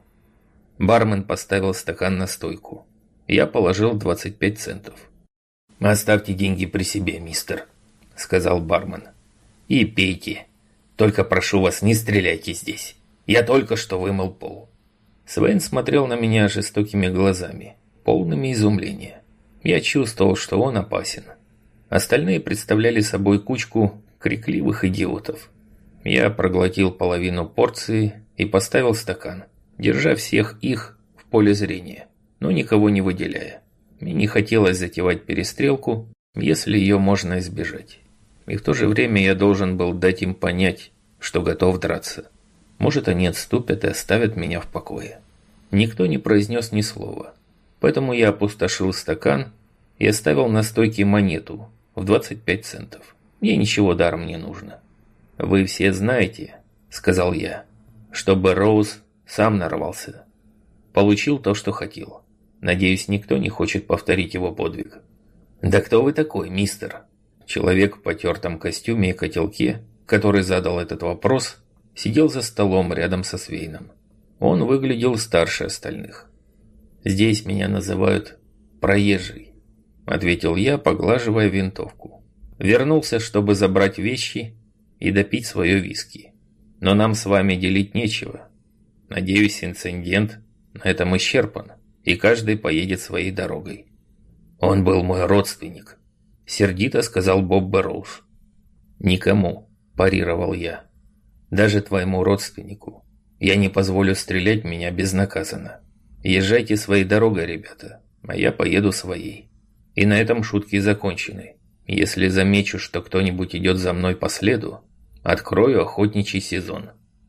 Бармен поставил стакан на стойку. Я положил двадцать пять центов. «Оставьте деньги при себе, мистер», — сказал бармен. «И пейте. Только прошу вас, не стреляйте здесь. Я только что вымыл пол». Свейн смотрел на меня жестокими глазами, полными изумления. Я чувствовал, что он опасен. Остальные представляли собой кучку крикливых идиотов. Я проглотил половину порции и поставил стакан, держа всех их в поле зрения, но никого не выделяя. Мне не хотелось затевать перестрелку, если ее можно избежать. И в то же время я должен был дать им понять, что готов драться. Может, они отступят и оставят меня в покое. Никто не произнес ни слова, поэтому я опустошил стакан и оставил на стойке монету в двадцать пять центов. Мне ничего даром не нужно. «Вы все знаете, — сказал я, — что Бэрроуз сам нарвался. Получил то, что хотел. Надеюсь, никто не хочет повторить его подвиг». «Да кто вы такой, мистер?» Человек в потертом костюме и котелке, который задал этот вопрос, сидел за столом рядом со Свейном. Он выглядел старше остальных. «Здесь меня называют проезжий», — ответил я, поглаживая винтовку. «Вернулся, чтобы забрать вещи и допить свое виски. Но нам с вами делить нечего. Надеюсь, инцидент на этом исчерпан, и каждый поедет своей дорогой». «Он был мой родственник», — сердито сказал Боб Бэрроуз. «Никому», — парировал я. «Даже твоему родственнику. Я не позволю стрелять в меня безнаказанно. Езжайте своей дорогой, ребята, а я поеду своей. И на этом шутки закончены. Если замечу, что кто-нибудь идет за мной по следу, открою охотничий сезон».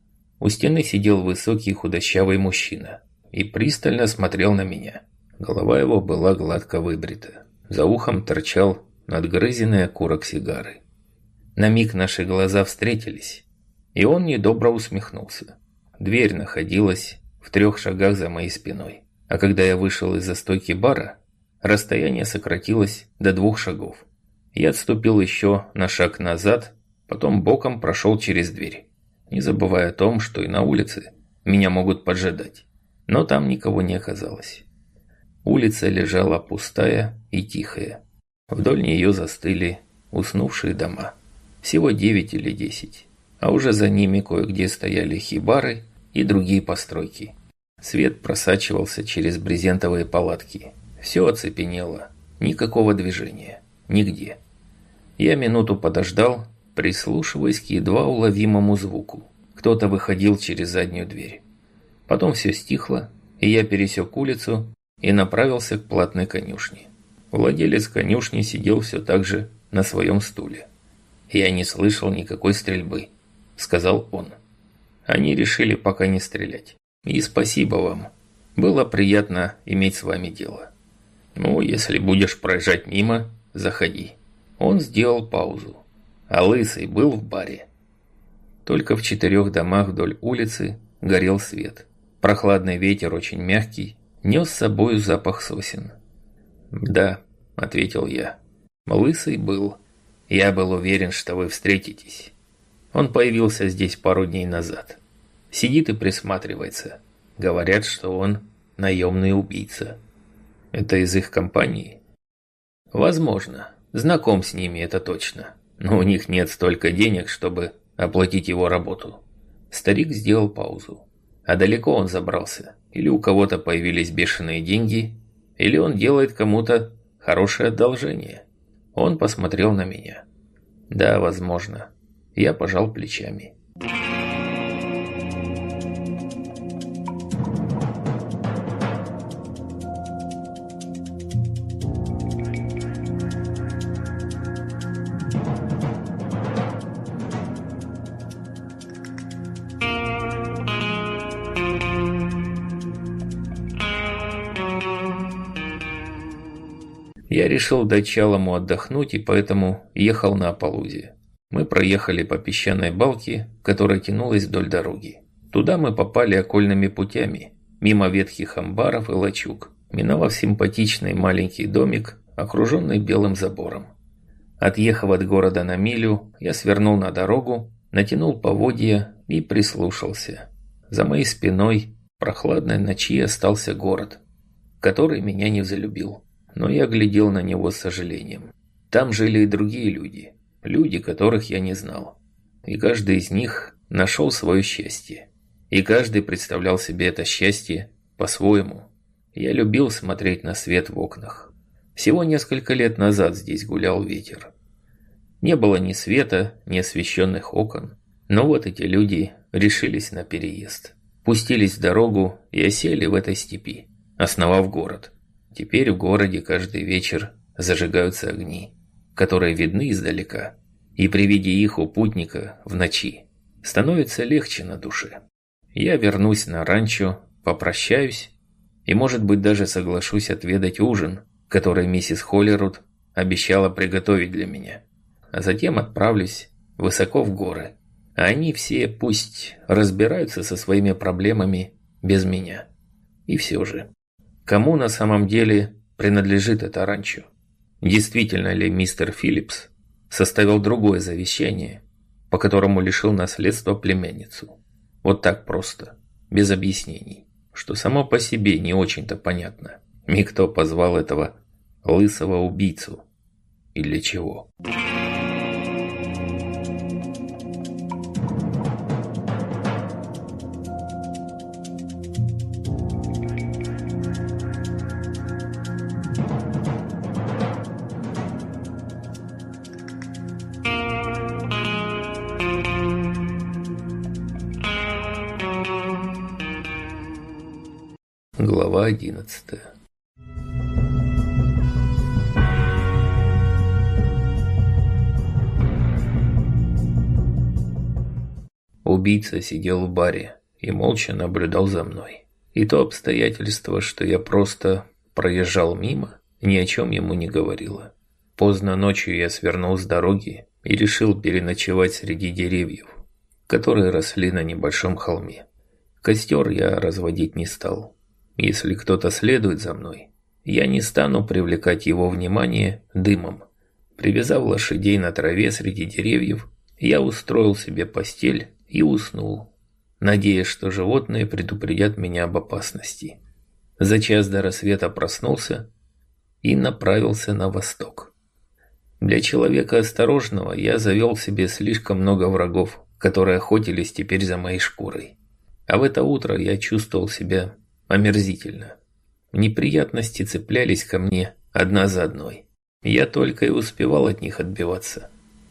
У стены сидел высокий худощавый мужчина и пристально смотрел на меня. Голова его была гладко выбрита. За ухом торчал надгрызенный окурок сигары. На миг наши глаза встретились, и он недобро усмехнулся. Дверь находилась в трех шагах за моей спиной, а когда я вышел из-за стойки бара, расстояние сократилось до двух шагов. Я отступил еще на шаг назад, потом боком прошел через дверь, не забывая о том, что и на улице меня могут поджидать. Но там никого не оказалось. Улица лежала пустая и тихая. Вдоль нее застыли уснувшие дома. Всего девять или десять. А уже за ними кое-где стояли хибары и другие постройки. Свет просачивался через брезентовые палатки. Все оцепенело. Никакого движения. Нигде. Я минуту подождал, прислушиваясь к едва уловимому звуку. Кто-то выходил через заднюю дверь. Потом все стихло, и я пересек улицу и направился к платной конюшне. Владелец конюшни сидел все так же на своем стуле. «Я не слышал никакой стрельбы», — сказал он. «Они решили пока не стрелять. И спасибо вам. Было приятно иметь с вами дело. Ну, если будешь проезжать мимо, заходи». Он сделал паузу. «А Лысый был в баре?» Только в четырех домах вдоль улицы горел свет. Прохладный ветер, очень мягкий, нес с собою запах сосен. «Да», — ответил я. «Лысый был. Я был уверен, что вы встретитесь. Он появился здесь пару дней назад. Сидит и присматривается. Говорят, что он наемный убийца. Это из их компании?» «Возможно. Знаком с ними, это точно. Но у них нет столько денег, чтобы оплатить его работу». Старик сделал паузу. «А далеко он забрался? Или у кого-то появились бешеные деньги? Или он делает кому-то хорошее одолжение?» Он посмотрел на меня. «Да, возможно». Я пожал плечами. Я решил дать Чалому отдохнуть и поэтому ехал на Апалузе. Мы проехали по песчаной балке, которая тянулась вдоль дороги. Туда мы попали окольными путями, мимо ветхих амбаров и лачуг, миновав симпатичный маленький домик, окруженный белым забором. Отъехав от города на милю, я свернул на дорогу, натянул поводья и прислушался. За моей спиной прохладной ночи остался город, который меня не взлюбил, но я глядел на него с сожалением. Там жили и другие люди, люди, которых я не знал, и каждый из них нашел свое счастье. И каждый представлял себе это счастье по-своему. Я любил смотреть на свет в окнах. Всего несколько лет назад здесь гулял ветер. Не было ни света, ни освещенных окон. Но вот эти люди решились на переезд. Пустились в дорогу и осели в этой степи, основав город. Теперь в городе каждый вечер зажигаются огни, которые видны издалека. И при виде их у путника в ночи становится легче на душе. Я вернусь на ранчо, попрощаюсь и, может быть, даже соглашусь отведать ужин, который миссис Холлируд обещала приготовить для меня. А затем отправлюсь высоко в горы. А они все пусть разбираются со своими проблемами без меня. И все же, кому на самом деле принадлежит это ранчо? Действительно ли мистер Филлипс составил другое завещание, по которому лишил наследства племянницу? Вот так просто, без объяснений, что само по себе не очень-то понятно. И кто позвал этого лысого убийцу? И для чего? Глава одиннадцатая. Убийца сидел в баре и молча наблюдал за мной. И то обстоятельство, что я просто проезжал мимо, ни о чем ему не говорило. Поздно ночью я свернул с дороги и решил переночевать среди деревьев, которые росли на небольшом холме. Костер я разводить не стал. Если кто-то следует за мной, я не стану привлекать его внимание дымом. Привязав лошадей на траве среди деревьев, я устроил себе постель и уснул, надеясь, что животные предупредят меня об опасности. За час до рассвета проснулся и направился на восток. Для человека осторожного я завел себе слишком много врагов, которые охотились теперь за моей шкурой. А в это утро я чувствовал себя омерзительно. Неприятности цеплялись ко мне одна за одной. Я только и успевал от них отбиваться.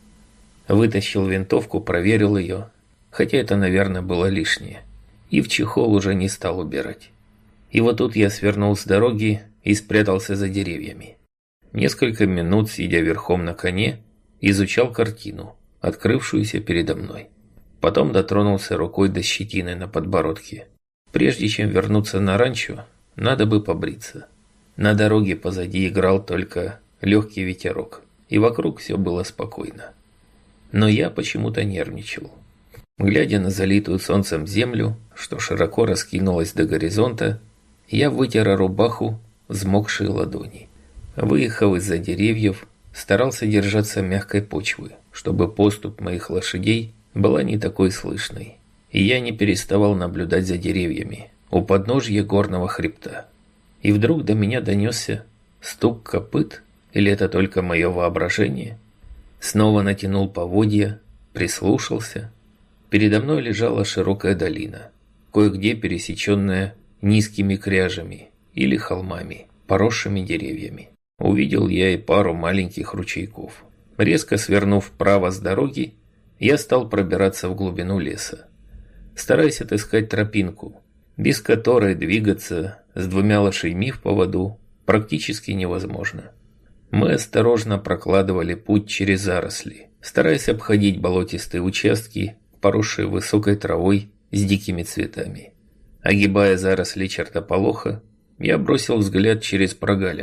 Вытащил винтовку, проверил ее, хотя это, наверное, было лишнее, и в чехол уже не стал убирать. И вот тут я свернул с дороги и спрятался за деревьями. Несколько минут, сидя верхом на коне, изучал картину, открывшуюся передо мной. Потом дотронулся рукой до щетины на подбородке. Прежде чем вернуться на ранчо, надо бы побриться. На дороге позади играл только легкий ветерок, и вокруг все было спокойно. Но я почему-то нервничал. Глядя на залитую солнцем землю, что широко раскинулась до горизонта, я вытер рубаху взмокшие ладони. Выехав из-за деревьев, старался держаться мягкой почвы, чтобы поступь моих лошадей была не такой слышной. И я не переставал наблюдать за деревьями у подножья горного хребта. И вдруг до меня донесся стук копыт, или это только мое воображение. Снова натянул поводья, прислушался. Передо мной лежала широкая долина, кое-где пересеченная низкими кряжами или холмами, поросшими деревьями. Увидел я и пару маленьких ручейков. Резко свернув вправо с дороги, я стал пробираться в глубину леса, стараясь отыскать тропинку, без которой двигаться с двумя лошадьми в поводу практически невозможно. Мы осторожно прокладывали путь через заросли, стараясь обходить болотистые участки, поросшие высокой травой с дикими цветами. Огибая заросли чертополоха, я бросил взгляд через прогалину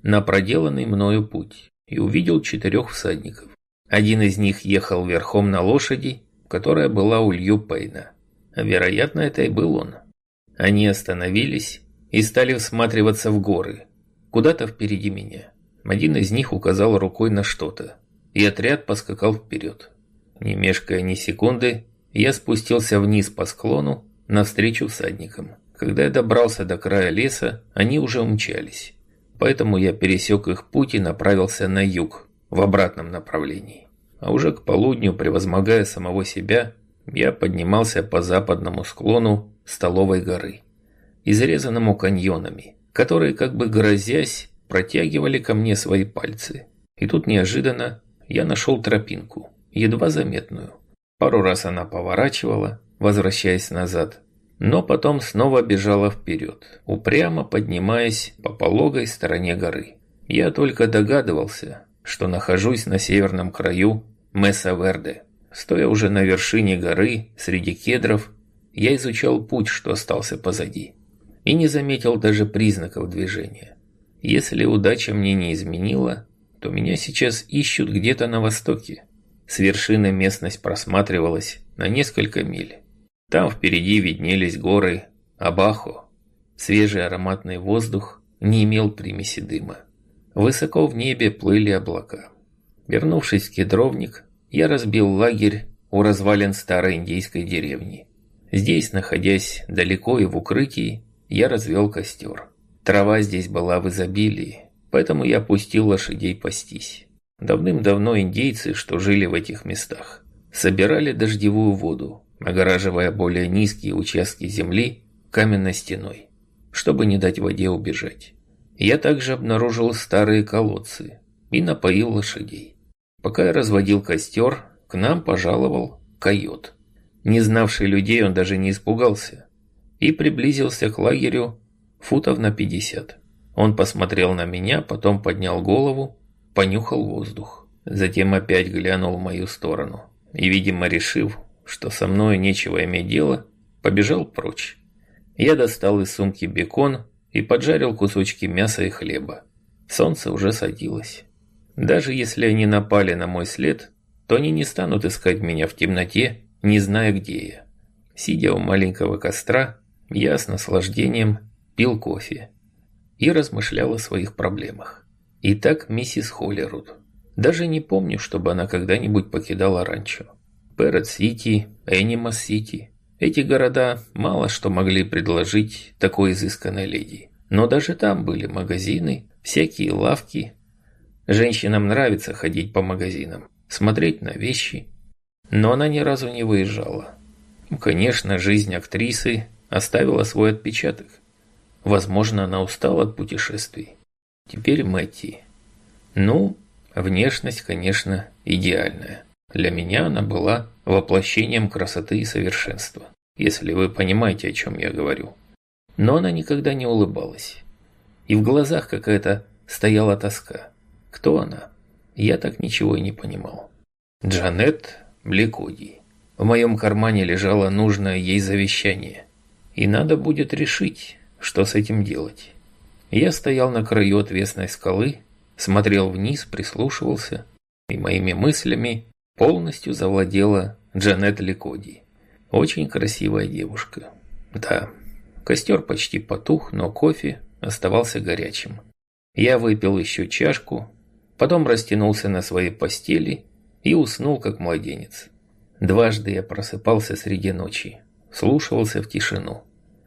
на проделанный мною путь и увидел четырех всадников. Один из них ехал верхом на лошади, которая была у Лью Пейна. Вероятно, это и был он. Они остановились и стали всматриваться в горы, куда-то впереди меня. Один из них указал рукой на что-то, и отряд поскакал вперед. Не мешкая ни секунды, я спустился вниз по склону навстречу всадникам. Когда я добрался до края леса, они уже умчались, поэтому я пересек их путь и направился на юг, в обратном направлении. А уже к полудню, превозмогая самого себя, я поднимался по западному склону Столовой горы, изрезанному каньонами, которые, как бы грозясь, протягивали ко мне свои пальцы. И тут неожиданно я нашел тропинку, едва заметную. Пару раз она поворачивала, возвращаясь назад, но потом снова бежала вперед, упрямо поднимаясь по пологой стороне горы. Я только догадывался, что нахожусь на северном краю Меса-Верде. Стоя уже на вершине горы, среди кедров, я изучал путь, что остался позади, и не заметил даже признаков движения. Если удача мне не изменила, то меня сейчас ищут где-то на востоке. С вершины местность просматривалась на несколько миль. Там впереди виднелись горы Абахо. Свежий ароматный воздух не имел примеси дыма. Высоко в небе плыли облака. Вернувшись в кедровник, я разбил лагерь у развалин старой индейской деревни. Здесь, находясь далеко и в укрытии, я развел костер. Трава здесь была в изобилии, поэтому я пустил лошадей пастись. Давным-давно индейцы, что жили в этих местах, собирали дождевую воду, огораживая более низкие участки земли каменной стеной, чтобы не дать воде убежать. Я также обнаружил старые колодцы и напоил лошадей. Пока я разводил костер, к нам пожаловал койот. Не знавший людей, он даже не испугался и приблизился к лагерю футов на пятьдесят. Он посмотрел на меня, потом поднял голову, понюхал воздух. Затем опять глянул в мою сторону и, видимо, решив, что со мной нечего иметь дело, побежал прочь. Я достал из сумки бекон и поджарил кусочки мяса и хлеба. Солнце уже садилось. Даже если они напали на мой след, то они не станут искать меня в темноте, не зная, где я. Сидя у маленького костра, я с наслаждением пил кофе и размышлял о своих проблемах. Итак, миссис Холлируд. Даже не помню, чтобы она когда-нибудь покидала ранчо. Пэррот-Сити, Энимас-Сити. Эти города мало что могли предложить такой изысканной леди. Но даже там были магазины, всякие лавки. Женщинам нравится ходить по магазинам, смотреть на вещи. Но она ни разу не выезжала. Конечно, жизнь актрисы оставила свой отпечаток. Возможно, она устала от путешествий. Теперь Мэтти. Ну, внешность, конечно, идеальная. Для меня она была воплощением красоты и совершенства, если вы понимаете, о чем я говорю. Но она никогда не улыбалась. И в глазах какая-то стояла тоска. Кто она? Я так ничего и не понимал. Джанет Блекоди. В моем кармане лежало нужное ей завещание. И надо будет решить, что с этим делать. Я стоял на краю отвесной скалы, смотрел вниз, прислушивался, и моими мыслями полностью завладела Джанет Блекоди. Очень красивая девушка. Да, костер почти потух, но кофе оставался горячим. Я выпил еще чашку, потом растянулся на своей постели и уснул, как младенец. Дважды я просыпался среди ночи, вслушивался в тишину.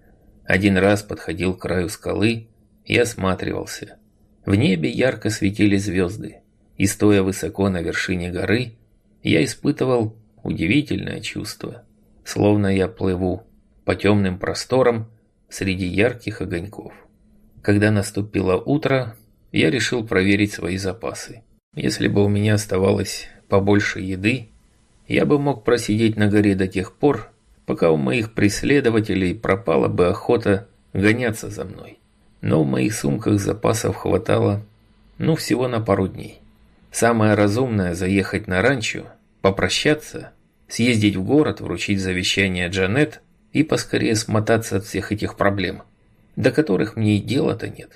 Один раз подходил к краю скалы и осматривался. В небе ярко светили звезды, и, стоя высоко на вершине горы, я испытывал удивительное чувство, словно я плыву по темным просторам среди ярких огоньков. Когда наступило утро, я решил проверить свои запасы. Если бы у меня оставалось побольше еды, я бы мог просидеть на горе до тех пор, пока у моих преследователей пропала бы охота гоняться за мной. Но в моих сумках запасов хватало, ну, всего на пару дней. Самое разумное – заехать на ранчо, попрощаться, съездить в город, вручить завещание Джанет и поскорее смотаться от всех этих проблем, до которых мне и дела-то нет.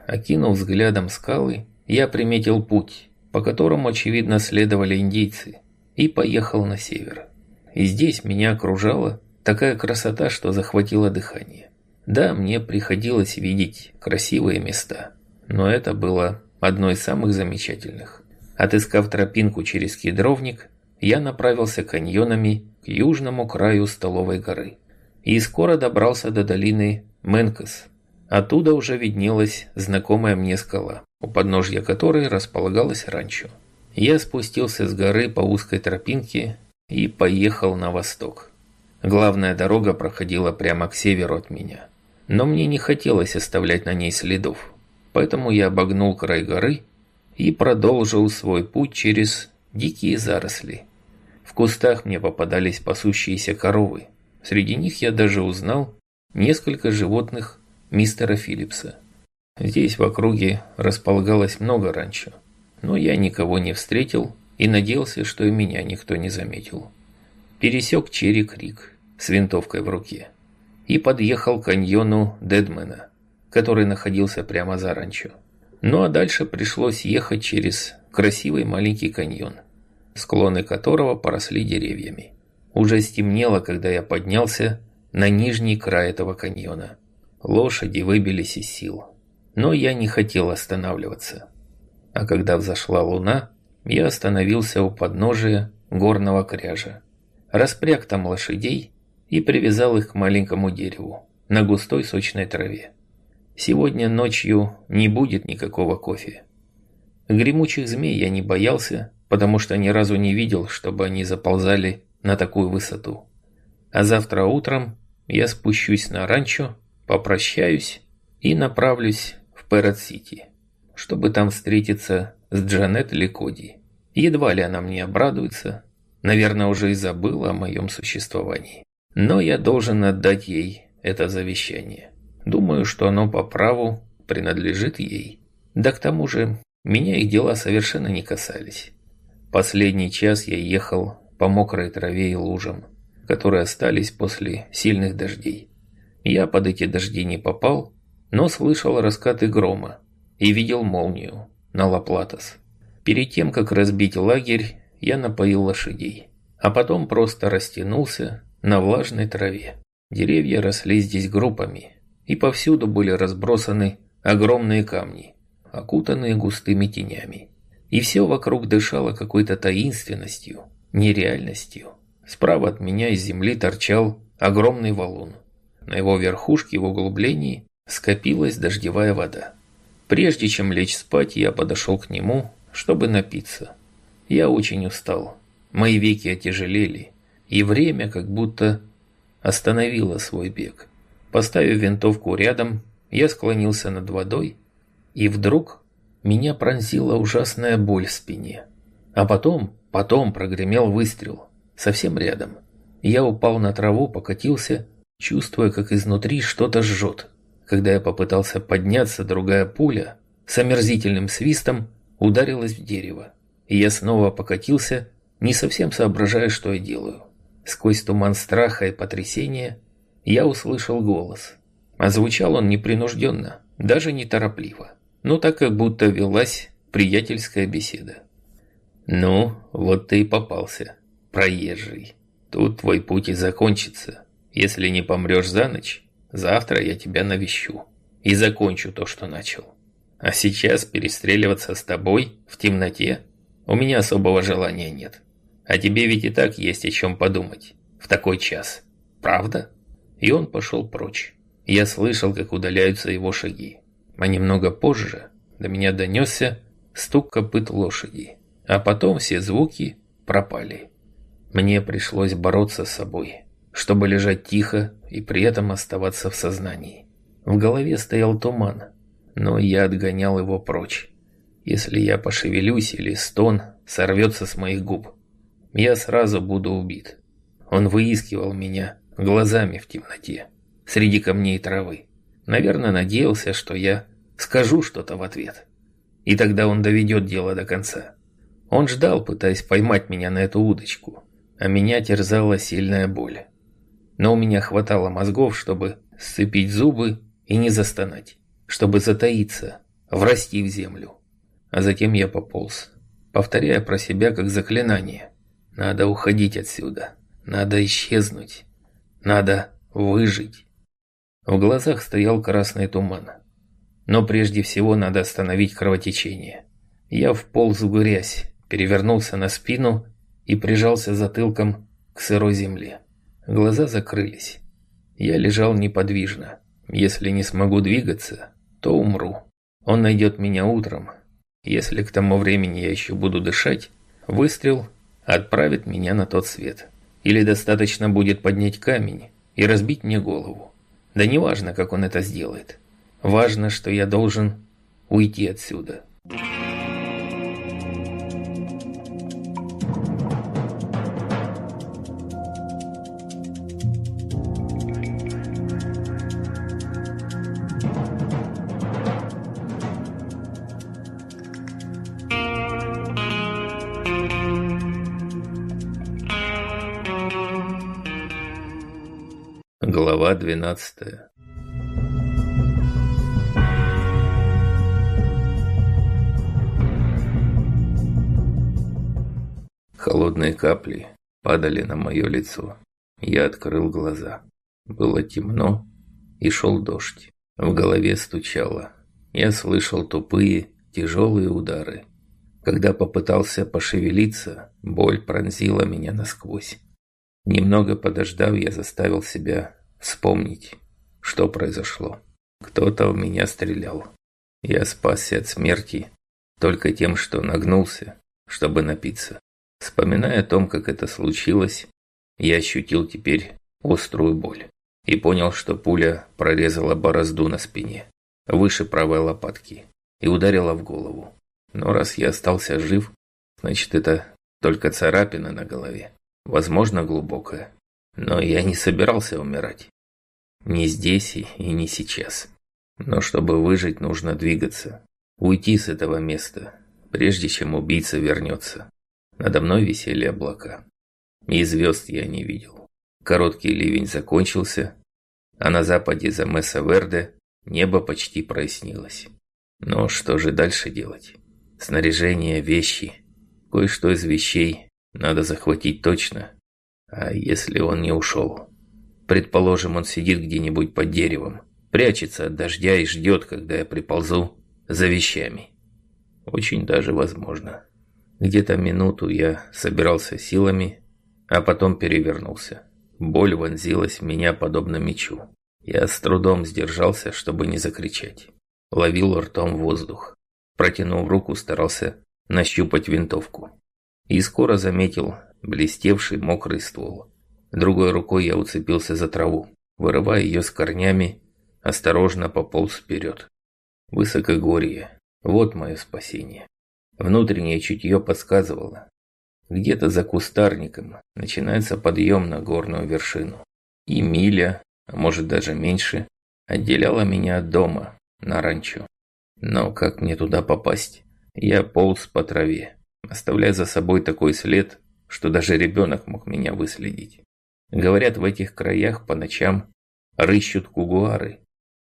Окинув взглядом скалы, я приметил путь, по которому, очевидно, следовали индейцы, и поехал на север. И здесь меня окружала такая красота, что захватило дыхание. Да, мне приходилось видеть красивые места, но это было одно из самых замечательных. Отыскав тропинку через кедровник, я направился каньонами к южному краю Столовой горы и скоро добрался до долины Менкес. Оттуда уже виднелась знакомая мне скала, у подножья которой располагалось ранчо. Я спустился с горы по узкой тропинке и поехал на восток. Главная дорога проходила прямо к северу от меня, но мне не хотелось оставлять на ней следов, поэтому я обогнул край горы и продолжил свой путь через дикие заросли. В кустах мне попадались пасущиеся коровы. Среди них я даже узнал несколько животных мистера Филлипса. Здесь в округе располагалось много ранчо, но я никого не встретил и надеялся, что и меня никто не заметил. Пересек Черри-Крик с винтовкой в руке и подъехал к каньону Дедмена, который находился прямо за ранчо. Ну а дальше пришлось ехать через красивый маленький каньон, склоны которого поросли деревьями. Уже стемнело, когда я поднялся на нижний край этого каньона. Лошади выбились из сил, но я не хотел останавливаться. А когда взошла луна, я остановился у подножия горного кряжа, распряг там лошадей и привязал их к маленькому дереву на густой сочной траве. Сегодня ночью не будет никакого кофе. Гремучих змей я не боялся, потому что ни разу не видел, чтобы они заползали на такую высоту. А завтра утром я спущусь на ранчо, попрощаюсь и направлюсь в Пэррот-Сити, чтобы там встретиться с Джанет Ликоди. Едва ли она мне обрадуется, наверное, уже и забыла о моем существовании. Но я должен отдать ей это завещание. Думаю, что оно по праву принадлежит ей. Да к тому же меня их дела совершенно не касались. Последний час я ехал по мокрой траве и лужам, которые остались после сильных дождей. Я под эти дожди не попал, но слышал раскаты грома и видел молнию на Ла-Платас. Перед тем, как разбить лагерь, я напоил лошадей, а потом просто растянулся на влажной траве. Деревья росли здесь группами, и повсюду были разбросаны огромные камни, окутанные густыми тенями. И все вокруг дышало какой-то таинственностью, нереальностью. Справа от меня из земли торчал огромный валун. На его верхушке в углублении скопилась дождевая вода. Прежде чем лечь спать, я подошел к нему, чтобы напиться. Я очень устал. Мои веки отяжелели, и время как будто остановило свой бег. Поставив винтовку рядом, я склонился над водой, и вдруг меня пронзила ужасная боль в спине. А потом, потом прогремел выстрел, совсем рядом. Я упал на траву, покатился, чувствуя, как изнутри что-то жжет. Когда я попытался подняться, другая пуля с омерзительным свистом ударилась в дерево. И я снова покатился, не совсем соображая, что я делаю. Сквозь туман страха и потрясения я услышал голос. А звучал он непринужденно, даже неторопливо, но так, как будто велась приятельская беседа. «Ну, вот ты и попался, проезжий. Тут твой путь и закончится. Если не помрешь за ночь, завтра я тебя навещу и закончу то, что начал. А сейчас перестреливаться с тобой в темноте у меня особого желания нет. А тебе ведь и так есть о чем подумать в такой час, правда?» И он пошел прочь. Я слышал, как удаляются его шаги. А немного позже до меня донесся стук копыт лошади. А потом все звуки пропали. Мне пришлось бороться с собой, чтобы лежать тихо и при этом оставаться в сознании. В голове стоял туман, но я отгонял его прочь. Если я пошевелюсь или стон сорвется с моих губ, я сразу буду убит. Он выискивал меня глазами в темноте, среди камней и травы. Наверное, надеялся, что я скажу что-то в ответ. И тогда он доведет дело до конца. Он ждал, пытаясь поймать меня на эту удочку, а меня терзала сильная боль. Но у меня хватало мозгов, чтобы сцепить зубы и не застонать, чтобы затаиться врасти в землю. А затем я пополз, повторяя про себя как заклинание. Надо уходить отсюда, надо исчезнуть, надо выжить. В глазах стоял красный туман. Но прежде всего надо остановить кровотечение. Я вполз в грязь, перевернулся на спину и прижался затылком к сырой земле. Глаза закрылись. Я лежал неподвижно. Если не смогу двигаться, то умру. Он найдет меня утром. Если к тому времени я еще буду дышать, выстрел отправит меня на тот свет. Или достаточно будет поднять камень и разбить мне голову. Да неважно, как он это сделает. Важно, что я должен уйти отсюда. Глава двенадцатая. Холодные капли падали на мое лицо. Я открыл глаза. Было темно и шел дождь. В голове стучало. Я слышал тупые, тяжелые удары. Когда попытался пошевелиться, боль пронзила меня насквозь. Немного подождав, я заставил себя вспомнить, что произошло. Кто-то в меня стрелял. Я спасся от смерти только тем, что нагнулся, чтобы напиться. Вспоминая о том, как это случилось, я ощутил теперь острую боль и понял, что пуля прорезала борозду на спине, выше правой лопатки, и ударила в голову. Но раз я остался жив, значит, это только царапина на голове, возможно, глубокая. Но я не собирался умирать. Не здесь и не сейчас. Но чтобы выжить, нужно двигаться, уйти с этого места, прежде чем убийца вернется. Надо мной висели облака. И звезд я не видел. Короткий ливень закончился, а на западе за Месса-Верде небо почти прояснилось. Но что же дальше делать? Снаряжение, вещи. Кое-что из вещей надо захватить точно. А если он не ушел? Предположим, он сидит где-нибудь под деревом, прячется от дождя и ждет, когда я приползу за вещами. Очень даже возможно. Где-то минуту я собирался силами, а потом перевернулся. Боль вонзилась в меня подобно мечу. Я с трудом сдержался, чтобы не закричать. Ловил ртом воздух. Протянув руку, старался нащупать винтовку. И скоро заметил блестевший мокрый ствол. Другой рукой я уцепился за траву. Вырывая ее с корнями, осторожно пополз вперед. Высокогорье. Вот мое спасение. Внутреннее чутье подсказывало. Где-то за кустарником начинается подъем на горную вершину. И миля, а может даже меньше, отделяла меня от дома, на ранчо. Но как мне туда попасть? Я полз по траве, оставляя за собой такой след, что даже ребенок мог меня выследить. Говорят, в этих краях по ночам рыщут кугуары.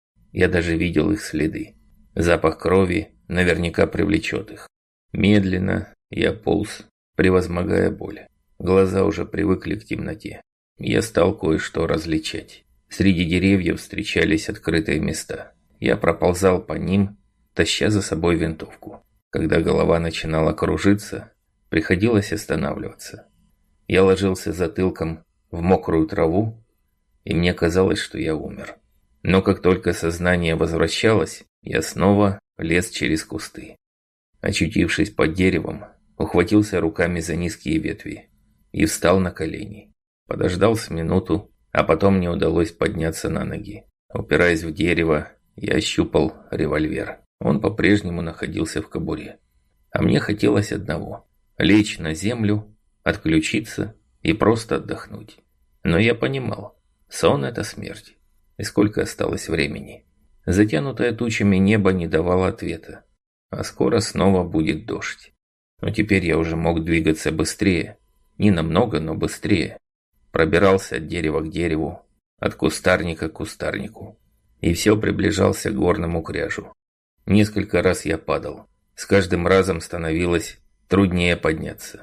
Я даже видел их следы. Запах крови наверняка привлечет их. Медленно я полз, превозмогая боль. Глаза уже привыкли к темноте. Я стал кое-что различать. Среди деревьев встречались открытые места. Я проползал по ним, таща за собой винтовку. Когда голова начинала кружиться, приходилось останавливаться. Я ложился затылком в мокрую траву, и мне казалось, что я умер. Но как только сознание возвращалось, я снова лез через кусты. Очутившись под деревом, ухватился руками за низкие ветви и встал на колени. Подождал с минуту, а потом мне удалось подняться на ноги. Упираясь в дерево, я ощупал револьвер. Он по-прежнему находился в кобуре. А мне хотелось одного – лечь на землю, отключиться и просто отдохнуть. Но я понимал, сон – это смерть. И сколько осталось времени? Затянутое тучами небо не давало ответа. А скоро снова будет дождь. Но теперь я уже мог двигаться быстрее. Не намного, но быстрее. Пробирался от дерева к дереву, от кустарника к кустарнику. И все приближался к горному кряжу. Несколько раз я падал. С каждым разом становилось труднее подняться.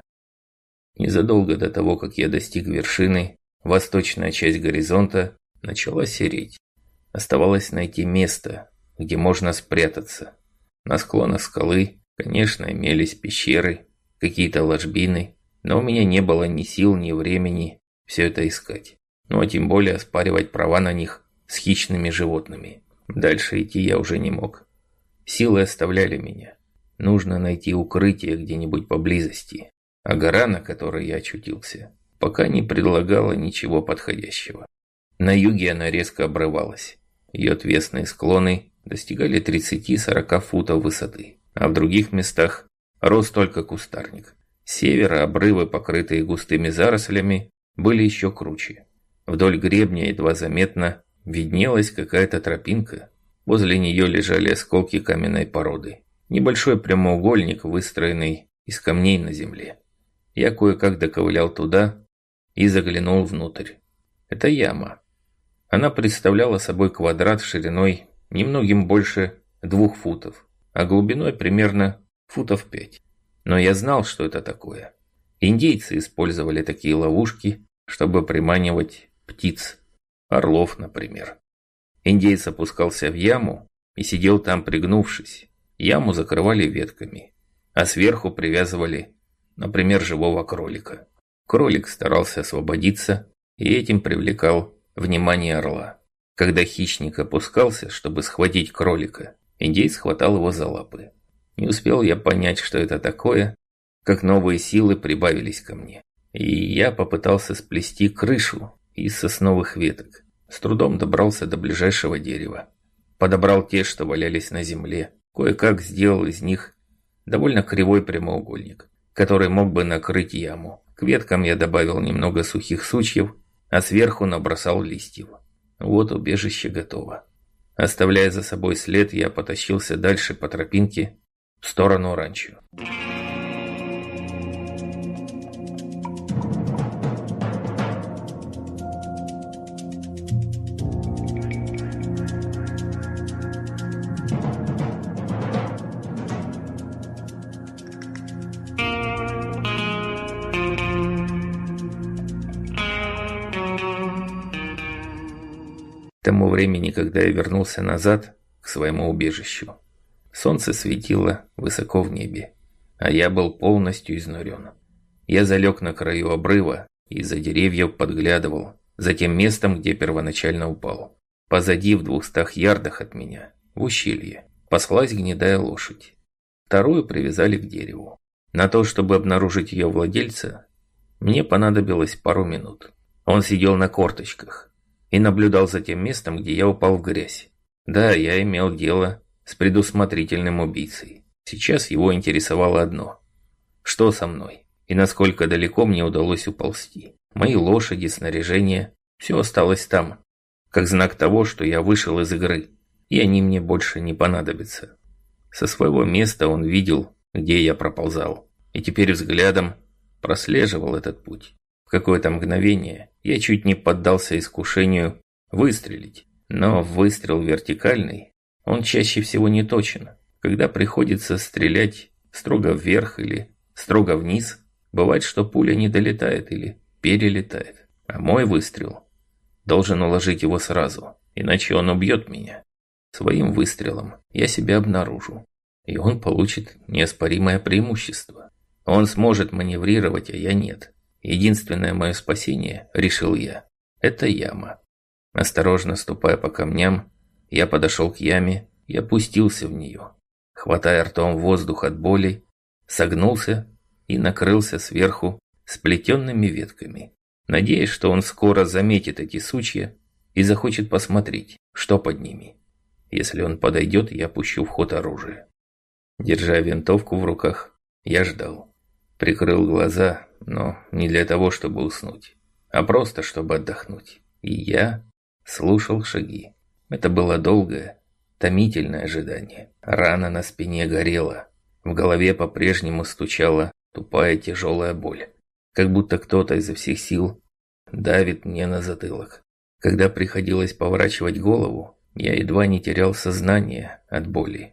Незадолго до того, как я достиг вершины, восточная часть горизонта начала сереть. Оставалось найти место, где можно спрятаться. На склонах скалы, конечно, имелись пещеры, какие-то ложбины, но у меня не было ни сил, ни времени все это искать. Ну а тем более оспаривать права на них с хищными животными. Дальше идти я уже не мог. Силы оставляли меня. Нужно найти укрытие где-нибудь поблизости. А гора, на которой я очутился, пока не предлагала ничего подходящего. На юге она резко обрывалась. Ее отвесные склоны достигали тридцати-сорока футов высоты, а в других местах рос только кустарник. С севера обрывы, покрытые густыми зарослями, были еще круче. Вдоль гребня едва заметно виднелась какая-то тропинка. Возле нее лежали осколки каменной породы. Небольшой прямоугольник, выстроенный из камней на земле. Я кое-как доковылял туда и заглянул внутрь. Это яма. Она представляла собой квадрат шириной немногим больше двух футов, а глубиной примерно футов пять. Но я знал, что это такое. Индейцы использовали такие ловушки, чтобы приманивать птиц, орлов, например. Индеец опускался в яму и сидел там, пригнувшись. Яму закрывали ветками, а сверху привязывали, например, живого кролика. Кролик старался освободиться и этим привлекал внимание орла. Когда хищник опускался, чтобы схватить кролика, индеец хватал его за лапы. Не успел я понять, что это такое, как новые силы прибавились ко мне. И я попытался сплести крышу из сосновых веток. С трудом добрался до ближайшего дерева. Подобрал те, что валялись на земле. Кое-как сделал из них довольно кривой прямоугольник, который мог бы накрыть яму. К веткам я добавил немного сухих сучьев, а сверху набросал листьев. Вот убежище готово. Оставляя за собой след, я потащился дальше по тропинке в сторону ранчо. К тому времени, когда я вернулся назад к своему убежищу, солнце светило высоко в небе, а я был полностью изнурен. Я залег на краю обрыва и из-за деревьев подглядывал за тем местом, где первоначально упал. Позади, в двухстах ярдах от меня, в ущелье, паслась гнедая лошадь. Вторую привязали к дереву. На то, чтобы обнаружить ее владельца, мне понадобилось пару минут. Он сидел на корточках и наблюдал за тем местом, где я упал в грязь. Да, я имел дело с предусмотрительным убийцей. Сейчас его интересовало одно. Что со мной? И насколько далеко мне удалось уползти? Мои лошади, снаряжение, все осталось там. Как знак того, что я вышел из игры, и они мне больше не понадобятся. Со своего места он видел, где я проползал, и теперь взглядом прослеживал этот путь. В какое-то мгновение я чуть не поддался искушению выстрелить, но выстрел вертикальный, он чаще всего не точен. Когда приходится стрелять строго вверх или строго вниз, бывает, что пуля не долетает или перелетает. А мой выстрел должен уложить его сразу, иначе он убьет меня. Своим выстрелом я себя обнаружу, и он получит неоспоримое преимущество. Он сможет маневрировать, а я нет. Единственное мое спасение, решил я, это яма. Осторожно ступая по камням, я подошел к яме и опустился в нее. Хватая ртом воздух от боли, согнулся и накрылся сверху сплетенными ветками, надеясь, что он скоро заметит эти сучья и захочет посмотреть, что под ними. Если он подойдет, я пущу в ход оружие. Держа винтовку в руках, я ждал. Прикрыл глаза, но не для того, чтобы уснуть, а просто чтобы отдохнуть. И я слушал шаги. Это было долгое, томительное ожидание. Рана на спине горела. В голове по-прежнему стучала тупая тяжелая боль. Как будто кто-то изо всех сил давит мне на затылок. Когда приходилось поворачивать голову, я едва не терял сознание от боли.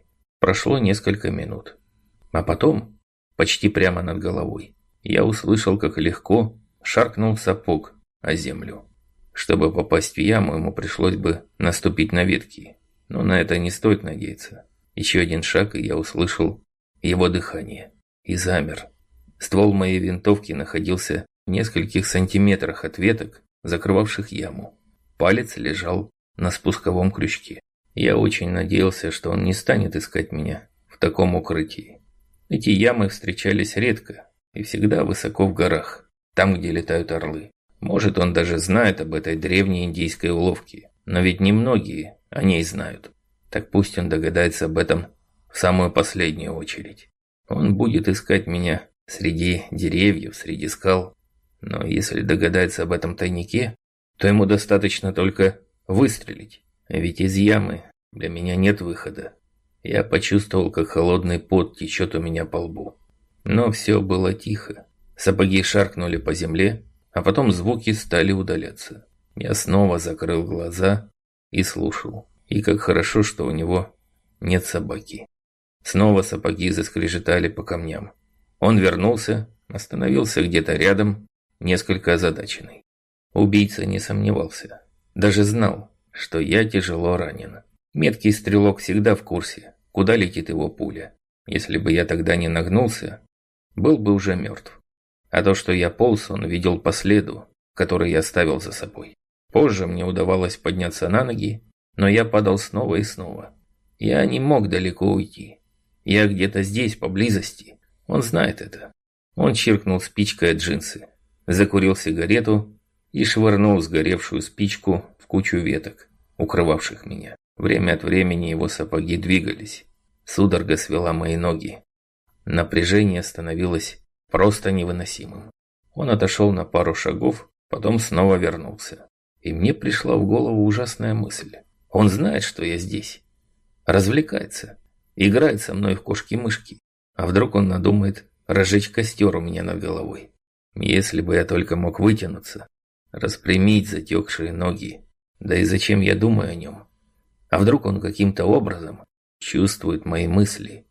Прошло несколько минут. А потом, почти прямо над головой, я услышал, как легко шаркнул сапог о землю. Чтобы попасть в яму, ему пришлось бы наступить на ветки. Но на это не стоит надеяться. Еще один шаг, и я услышал его дыхание. И замер. Ствол моей винтовки находился в нескольких сантиметрах от веток, закрывавших яму. Палец лежал на спусковом крючке. Я очень надеялся, что он не станет искать меня в таком укрытии. Эти ямы встречались редко и всегда высоко в горах, там, где летают орлы. Может, он даже знает об этой древней индийской уловке, но ведь немногие о ней знают. Так пусть он догадается об этом в самую последнюю очередь. Он будет искать меня среди деревьев, среди скал. Но если догадается об этом тайнике, то ему достаточно только выстрелить. Ведь из ямы для меня нет выхода. Я почувствовал, как холодный пот течет у меня по лбу. Но все было тихо. Сапоги шаркнули по земле, а потом звуки стали удаляться. Я снова закрыл глаза и слушал. И как хорошо, что у него нет собаки. Снова сапоги заскрежетали по камням. Он вернулся, остановился где-то рядом, несколько озадаченный. Убийца не сомневался. Даже знал, что я тяжело ранен. Меткий стрелок всегда в курсе, куда летит его пуля. Если бы я тогда не нагнулся, был бы уже мертв. А то, что я полз, он видел по следу, который я оставил за собой. Позже мне удавалось подняться на ноги, но я падал снова и снова. Я не мог далеко уйти. Я где-то здесь, поблизости. Он знает это. Он чиркнул спичкой от джинсы, закурил сигарету и швырнул сгоревшую спичку в кучу веток, укрывавших меня. Время от времени его сапоги двигались. Судорога свела мои ноги. Напряжение становилось просто невыносимым. Он отошел на пару шагов, потом снова вернулся. И мне пришла в голову ужасная мысль. Он знает, что я здесь. Развлекается. Играет со мной в кошки-мышки. А вдруг он надумает разжечь костер у меня над головой? Если бы я только мог вытянуться, распрямить затекшие ноги. Да и зачем я думаю о нем? А вдруг он каким-то образом чувствует мои мысли?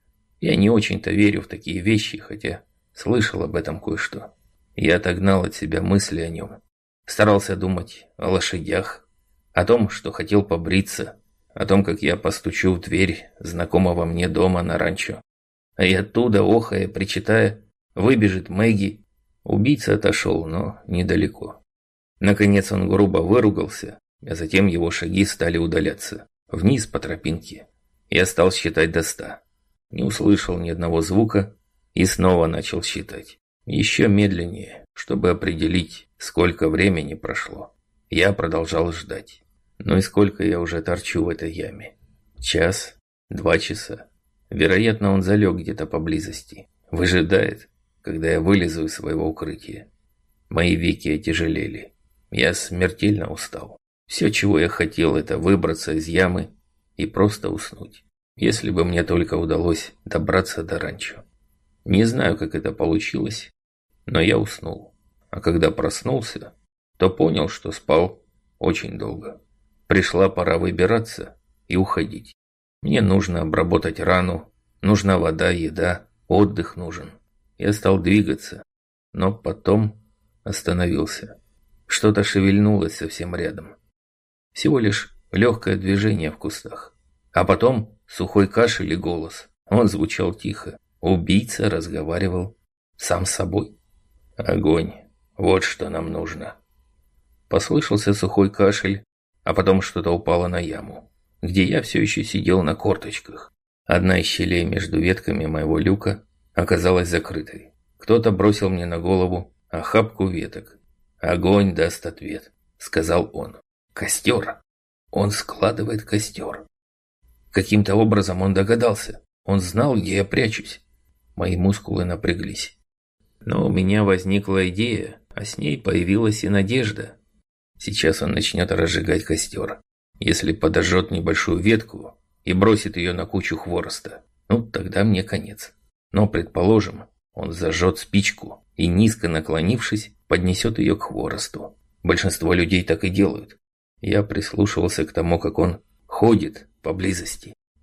Я не очень-то верю в такие вещи, хотя слышал об этом кое-что. Я отогнал от себя мысли о нем. Старался думать о лошадях, о том, что хотел побриться, о том, как я постучу в дверь знакомого мне дома на ранчо. А и оттуда, охая, причитая, выбежит Мэгги. Убийца отошел, но недалеко. Наконец он грубо выругался, а затем его шаги стали удаляться, вниз по тропинке. Я стал считать до ста. Не услышал ни одного звука и снова начал считать. Еще медленнее, чтобы определить, сколько времени прошло. Я продолжал ждать. Ну и сколько я уже торчу в этой яме? Час? Два часа? Вероятно, он залег где-то поблизости. Выжидает, когда я вылезу из своего укрытия. Мои веки отяжелели. Я смертельно устал. Все, чего я хотел, это выбраться из ямы и просто уснуть. Если бы мне только удалось добраться до ранчо. Не знаю, как это получилось, но я уснул. А когда проснулся, то понял, что спал очень долго. Пришла пора выбираться и уходить. Мне нужно обработать рану, нужна вода, еда, отдых нужен. Я стал двигаться, но потом остановился. Что-то шевельнулось совсем рядом. Всего лишь легкое движение в кустах. А потом сухой кашель и голос. Он звучал тихо. Убийца разговаривал сам с собой. Огонь. Вот что нам нужно. Послышался сухой кашель, а потом что-то упало на яму, где я все еще сидел на корточках. Одна из щелей между ветками моего люка оказалась закрытой. Кто-то бросил мне на голову охапку веток. «Огонь даст ответ», — сказал он. «Костер. Он складывает костер». Каким-то образом он догадался. Он знал, где я прячусь. Мои мускулы напряглись. Но у меня возникла идея, а с ней появилась и надежда. Сейчас он начнет разжигать костер. Если подожжет небольшую ветку и бросит ее на кучу хвороста, ну тогда мне конец. Но, предположим, он зажжет спичку и, низко наклонившись, поднесет ее к хворосту. Большинство людей так и делают. Я прислушивался к тому, как он ходит поблизости.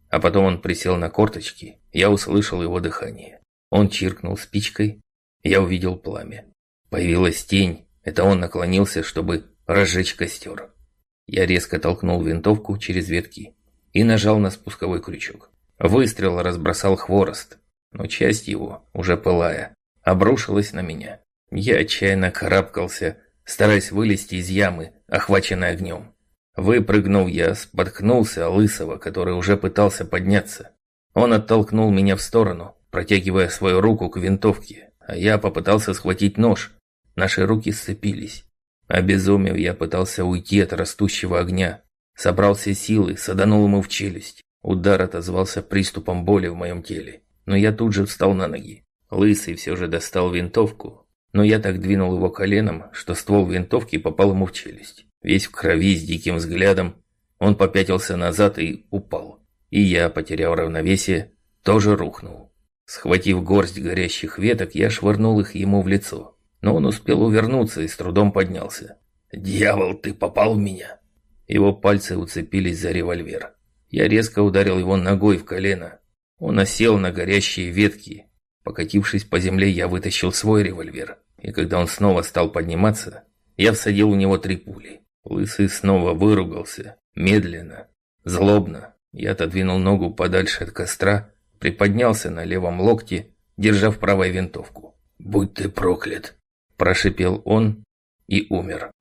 А потом он присел на корточки, я услышал его дыхание. Он чиркнул спичкой, я увидел пламя. Появилась тень, это он наклонился, чтобы разжечь костер. Я резко толкнул винтовку через ветки и нажал на спусковой крючок. Выстрел разбросал хворост, но часть его, уже пылая, обрушилась на меня. Я отчаянно карабкался, стараясь вылезти из ямы, охваченной огнем. Выпрыгнув, я споткнулся о Лысого, который уже пытался подняться. Он оттолкнул меня в сторону, протягивая свою руку к винтовке, а я попытался схватить нож. Наши руки сцепились. Обезумев, я пытался уйти от растущего огня. Собрал все силы, саданул ему в челюсть. Удар отозвался приступом боли в моем теле. Но я тут же встал на ноги. Лысый все же достал винтовку, но я так двинул его коленом, что ствол винтовки попал ему в челюсть. Весь в крови, с диким взглядом, он попятился назад и упал. И я, потеряв равновесие, тоже рухнул. Схватив горсть горящих веток, я швырнул их ему в лицо. Но он успел увернуться и с трудом поднялся. «Дьявол, ты попал в меня!» Его пальцы уцепились за револьвер. Я резко ударил его ногой в колено. Он осел на горящие ветки. Покатившись по земле, я вытащил свой револьвер. И когда он снова стал подниматься, я всадил в него три пули. Лысый снова выругался. Медленно, злобно. Я отодвинул ногу подальше от костра, приподнялся на левом локте, держа в правой винтовку. «Будь ты проклят!» – прошипел он и умер.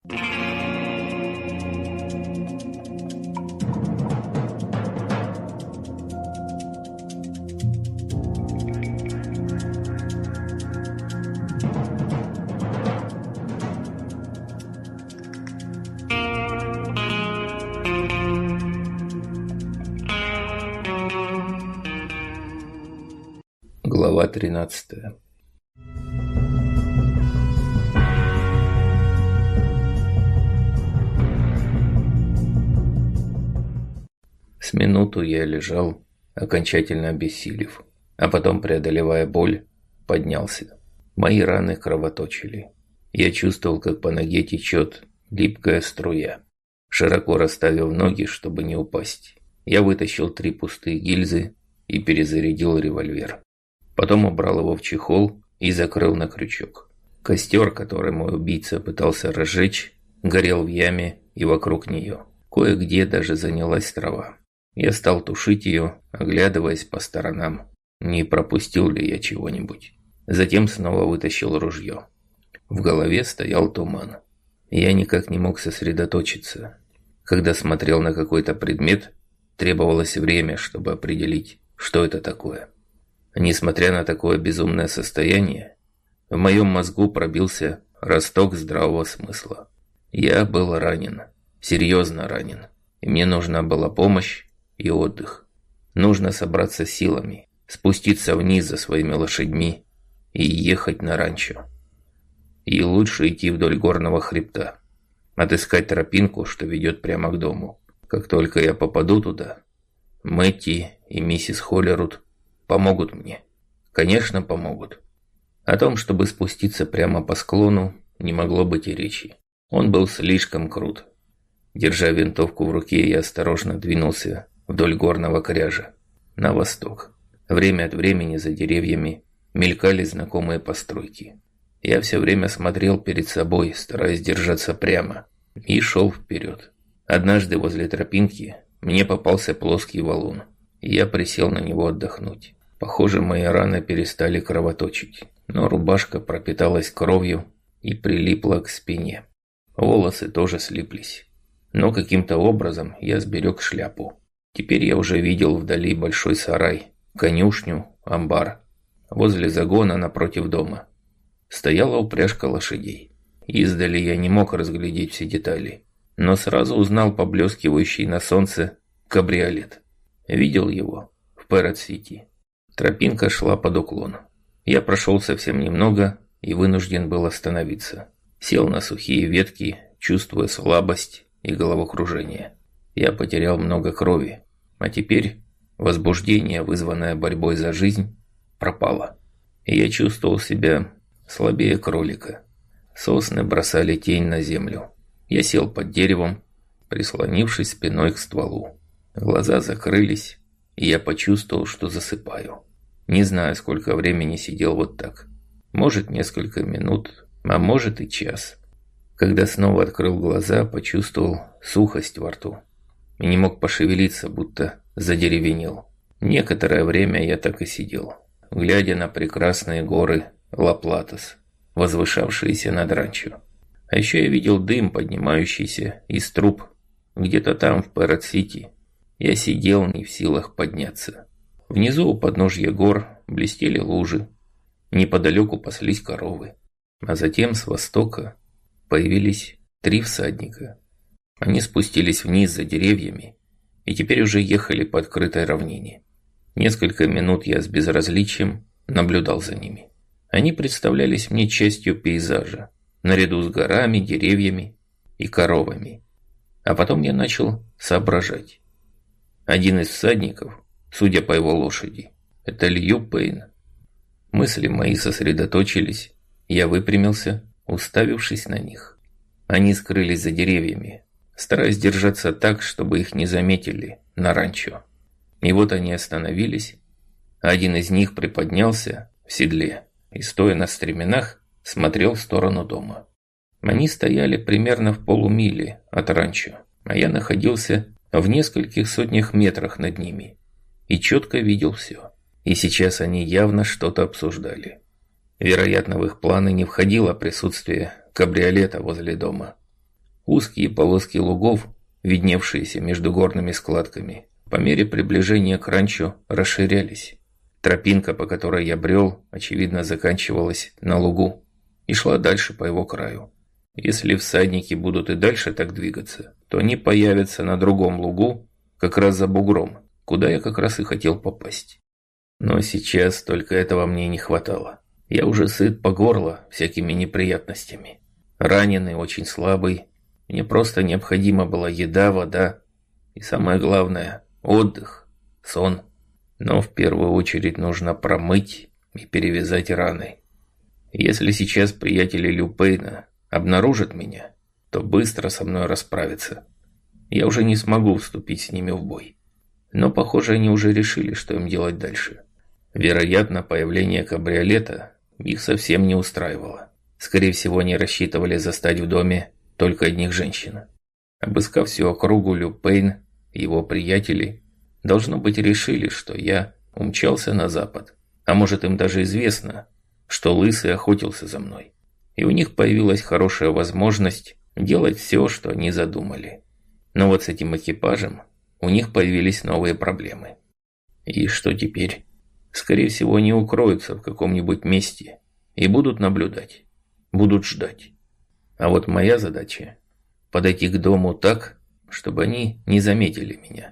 Глава тринадцатая. С минуту я лежал, окончательно обессилев, а потом, преодолевая боль, поднялся. Мои раны кровоточили. Я чувствовал, как по ноге течет липкая струя. Широко расставив ноги, чтобы не упасть, я вытащил три пустые гильзы и перезарядил револьвер. Потом убрал его в чехол и закрыл на крючок. Костер, который мой убийца пытался разжечь, горел в яме и вокруг нее. Кое-где даже занялась трава. Я стал тушить ее, оглядываясь по сторонам, не пропустил ли я чего-нибудь. Затем снова вытащил ружье. В голове стоял туман. Я никак не мог сосредоточиться. Когда смотрел на какой-то предмет, требовалось время, чтобы определить, что это такое. Несмотря на такое безумное состояние, в моем мозгу пробился росток здравого смысла. Я был ранен, серьезно ранен, и мне нужна была помощь и отдых. Нужно собраться силами, спуститься вниз за своими лошадьми и ехать на ранчо. И лучше идти вдоль горного хребта, отыскать тропинку, что ведет прямо к дому. Как только я попаду туда, Мэтти и миссис Холлерут помогут мне. Конечно, помогут. О том, чтобы спуститься прямо по склону, не могло быть и речи. Он был слишком крут. Держа винтовку в руке, я осторожно двинулся вдоль горного кряжа, на восток. Время от времени за деревьями мелькали знакомые постройки. Я все время смотрел перед собой, стараясь держаться прямо, и шел вперед. Однажды возле тропинки мне попался плоский валун, и я присел на него отдохнуть. Похоже, мои раны перестали кровоточить, но рубашка пропиталась кровью и прилипла к спине. Волосы тоже слиплись. Но каким-то образом я сберег шляпу. Теперь я уже видел вдали большой сарай, конюшню, амбар. Возле загона напротив дома стояла упряжка лошадей. Издали я не мог разглядеть все детали, но сразу узнал поблескивающий на солнце кабриолет. Видел его в Пэррот-Сити. Тропинка шла под уклон. Я прошел совсем немного и вынужден был остановиться. Сел на сухие ветки, чувствуя слабость и головокружение. Я потерял много крови, а теперь возбуждение, вызванное борьбой за жизнь, пропало. И я чувствовал себя слабее кролика. Сосны бросали тень на землю. Я сел под деревом, прислонившись спиной к стволу. Глаза закрылись, и я почувствовал, что засыпаю. Не знаю, сколько времени сидел вот так. Может, несколько минут, а может и час. Когда снова открыл глаза, почувствовал сухость во рту. И не мог пошевелиться, будто задеревенел. Некоторое время я так и сидел, глядя на прекрасные горы Ла-Платас, возвышавшиеся над ранчо. А еще я видел дым, поднимающийся из труб, где-то там, в Пэрот-Сити. Я сидел не в силах подняться. Внизу у подножья гор блестели лужи. Неподалеку паслись коровы. А затем с востока появились три всадника. Они спустились вниз за деревьями и теперь уже ехали по открытой равнине. Несколько минут я с безразличием наблюдал за ними. Они представлялись мне частью пейзажа, наряду с горами, деревьями и коровами. А потом я начал соображать. Один из всадников, судя по его лошади, это Лью Пейн. Мысли мои сосредоточились, я выпрямился, уставившись на них. Они скрылись за деревьями, стараясь держаться так, чтобы их не заметили на ранчо. И вот они остановились, а один из них приподнялся в седле и, стоя на стременах, смотрел в сторону дома. Они стояли примерно в полумиле от ранчо, а я находился в нескольких сотнях метрах над ними и четко видел все. И сейчас они явно что-то обсуждали. Вероятно, в их планы не входило присутствие кабриолета возле дома. Узкие полоски лугов, видневшиеся между горными складками, по мере приближения к ранчо расширялись. Тропинка, по которой я брел, очевидно, заканчивалась на лугу и шла дальше по его краю. Если всадники будут и дальше так двигаться, то они появятся на другом лугу, как раз за бугром, куда я как раз и хотел попасть. Но сейчас только этого мне не хватало. Я уже сыт по горло всякими неприятностями. Раненый, очень слабый. Мне просто необходима была еда, вода и, самое главное, отдых, сон. Но в первую очередь нужно промыть и перевязать раны. Если сейчас приятели Лью Пейна обнаружат меня, то быстро со мной расправятся. Я уже не смогу вступить с ними в бой. Но, похоже, они уже решили, что им делать дальше. Вероятно, появление кабриолета их совсем не устраивало. Скорее всего, они рассчитывали застать в доме только одних женщин. Обыскав всю округу, Лью Пейн и его приятели, должно быть, решили, что я умчался на запад. А может, им даже известно, что Лысый охотился за мной. И у них появилась хорошая возможность делать все, что они задумали. Но вот с этим экипажем у них появились новые проблемы. И что теперь? Скорее всего, они укроются в каком-нибудь месте и будут наблюдать, будут ждать. А вот моя задача – подойти к дому так, чтобы они не заметили меня.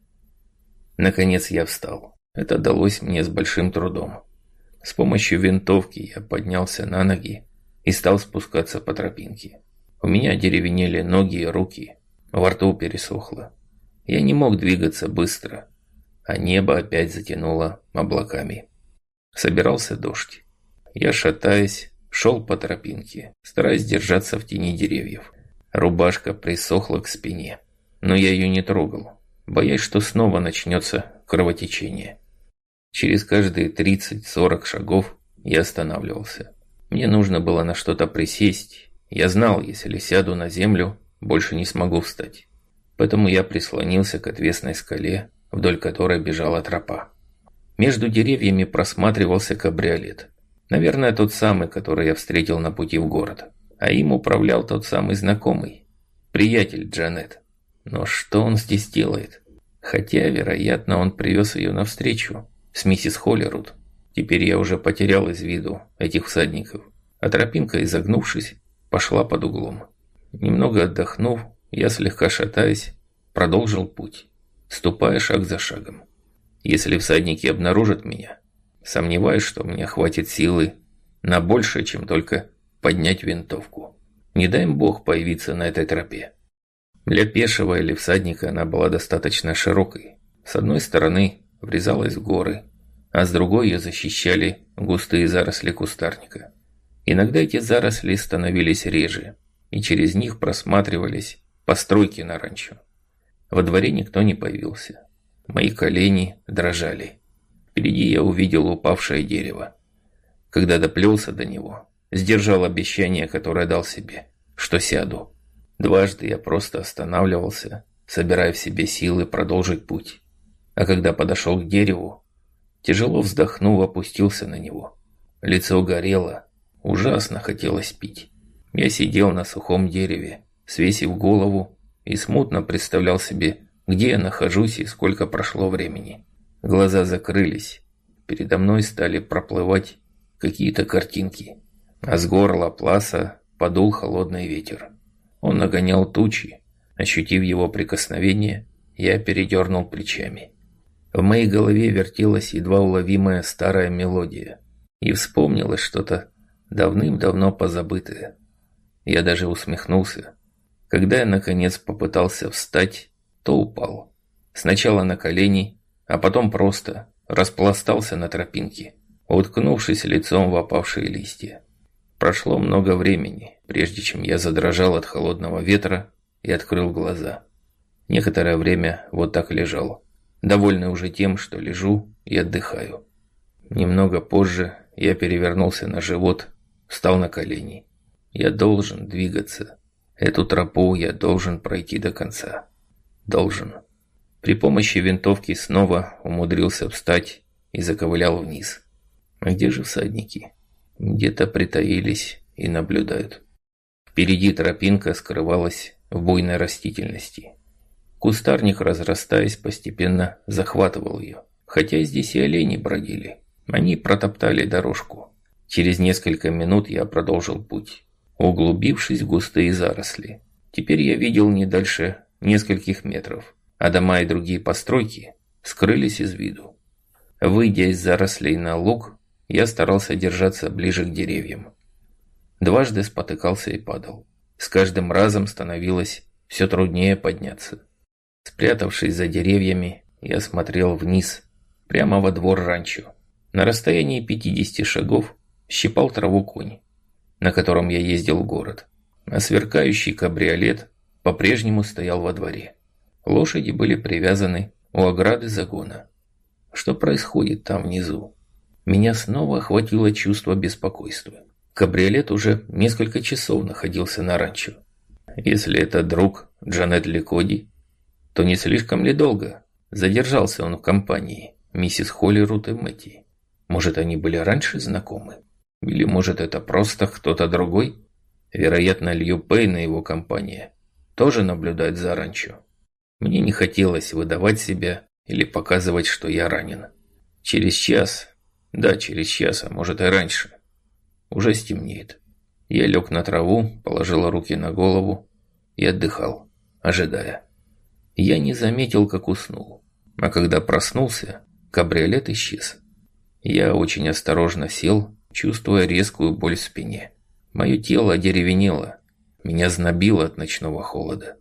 Наконец я встал. Это далось мне с большим трудом. С помощью винтовки я поднялся на ноги и стал спускаться по тропинке. У меня деревенели ноги и руки, во рту пересохло. Я не мог двигаться быстро, а небо опять затянуло облаками. Собирался дождь. Я, шатаясь, шел по тропинке, стараясь держаться в тени деревьев. Рубашка присохла к спине, но я ее не трогал, боясь, что снова начнется кровотечение. Через каждые тридцать-сорок шагов я останавливался. Мне нужно было на что-то присесть. Я знал, если сяду на землю, больше не смогу встать. Поэтому я прислонился к отвесной скале, вдоль которой бежала тропа. Между деревьями просматривался кабриолет. Наверное, тот самый, который я встретил на пути в город. А им управлял тот самый знакомый, приятель Джанет. Но что он здесь делает? Хотя, вероятно, он привез ее навстречу с миссис Холлируд. Теперь я уже потерял из виду этих всадников. А тропинка, изогнувшись, пошла под углом. Немного отдохнув, я, слегка шатаясь, продолжил путь, ступая шаг за шагом. Если всадники обнаружат меня, сомневаюсь, что мне хватит силы на большее, чем только поднять винтовку. Не дай им Бог появиться на этой тропе. Для пешего или всадника она была достаточно широкой. С одной стороны врезалась в горы, а с другой ее защищали густые заросли кустарника. Иногда эти заросли становились реже, и через них просматривались постройки на ранчо. Во дворе никто не появился. Мои колени дрожали. Впереди я увидел упавшее дерево. Когда доплелся до него, сдержал обещание, которое дал себе, что сяду. Дважды я просто останавливался, собирая в себе силы продолжить путь. А когда подошел к дереву, тяжело вздохнув, опустился на него. Лицо горело, ужасно хотелось пить. Я сидел на сухом дереве, свесив голову, и смутно представлял себе, где я нахожусь и сколько прошло времени. Глаза закрылись, передо мной стали проплывать какие-то картинки, а с горла пласа подул холодный ветер. Он нагонял тучи. Ощутив его прикосновение, я передернул плечами. В моей голове вертелась едва уловимая старая мелодия, и вспомнилось что-то давным-давно позабытое. Я даже усмехнулся. Когда я наконец попытался встать, то упал. Сначала на колени, а потом просто распластался на тропинке, уткнувшись лицом в опавшие листья. Прошло много времени, прежде чем я задрожал от холодного ветра и открыл глаза. Некоторое время вот так лежал, довольный уже тем, что лежу и отдыхаю. Немного позже я перевернулся на живот, встал на колени. Я должен двигаться. Эту тропу я должен пройти до конца. Должен. При помощи винтовки снова умудрился встать и заковылял вниз. А где же всадники? Где-то притаились и наблюдают. Впереди тропинка скрывалась в буйной растительности. Кустарник, разрастаясь, постепенно захватывал ее. Хотя здесь и олени бродили. Они протоптали дорожку. Через несколько минут я продолжил путь, углубившись в густые заросли. Теперь я видел не дальше нескольких метров, а дома и другие постройки скрылись из виду. Выйдя из зарослей на луг, я старался держаться ближе к деревьям. Дважды спотыкался и падал. С каждым разом становилось все труднее подняться. Спрятавшись за деревьями, я смотрел вниз, прямо во двор ранчо. На расстоянии пятидесяти шагов щипал траву конь, на котором я ездил в город, а сверкающий кабриолет по-прежнему стоял во дворе. Лошади были привязаны у ограды загона. Что происходит там внизу? Меня снова охватило чувство беспокойства. Кабриолет уже несколько часов находился на ранчо. Если это друг Джанет Ликоди, то не слишком ли долго задержался он в компании миссис Холлирут и Мэтти? Может, они были раньше знакомы? Или, может, это просто кто-то другой? Вероятно, Лью Пейн и его компания тоже наблюдают за ранчо. Мне не хотелось выдавать себя или показывать, что я ранен. Через час, да, через час, а может и раньше, уже стемнеет. Я лег на траву, положил руки на голову и отдыхал, ожидая. Я не заметил, как уснул, а когда проснулся, кабриолет исчез. Я очень осторожно сел, чувствуя резкую боль в спине. Мое тело одеревенело, меня знобило от ночного холода.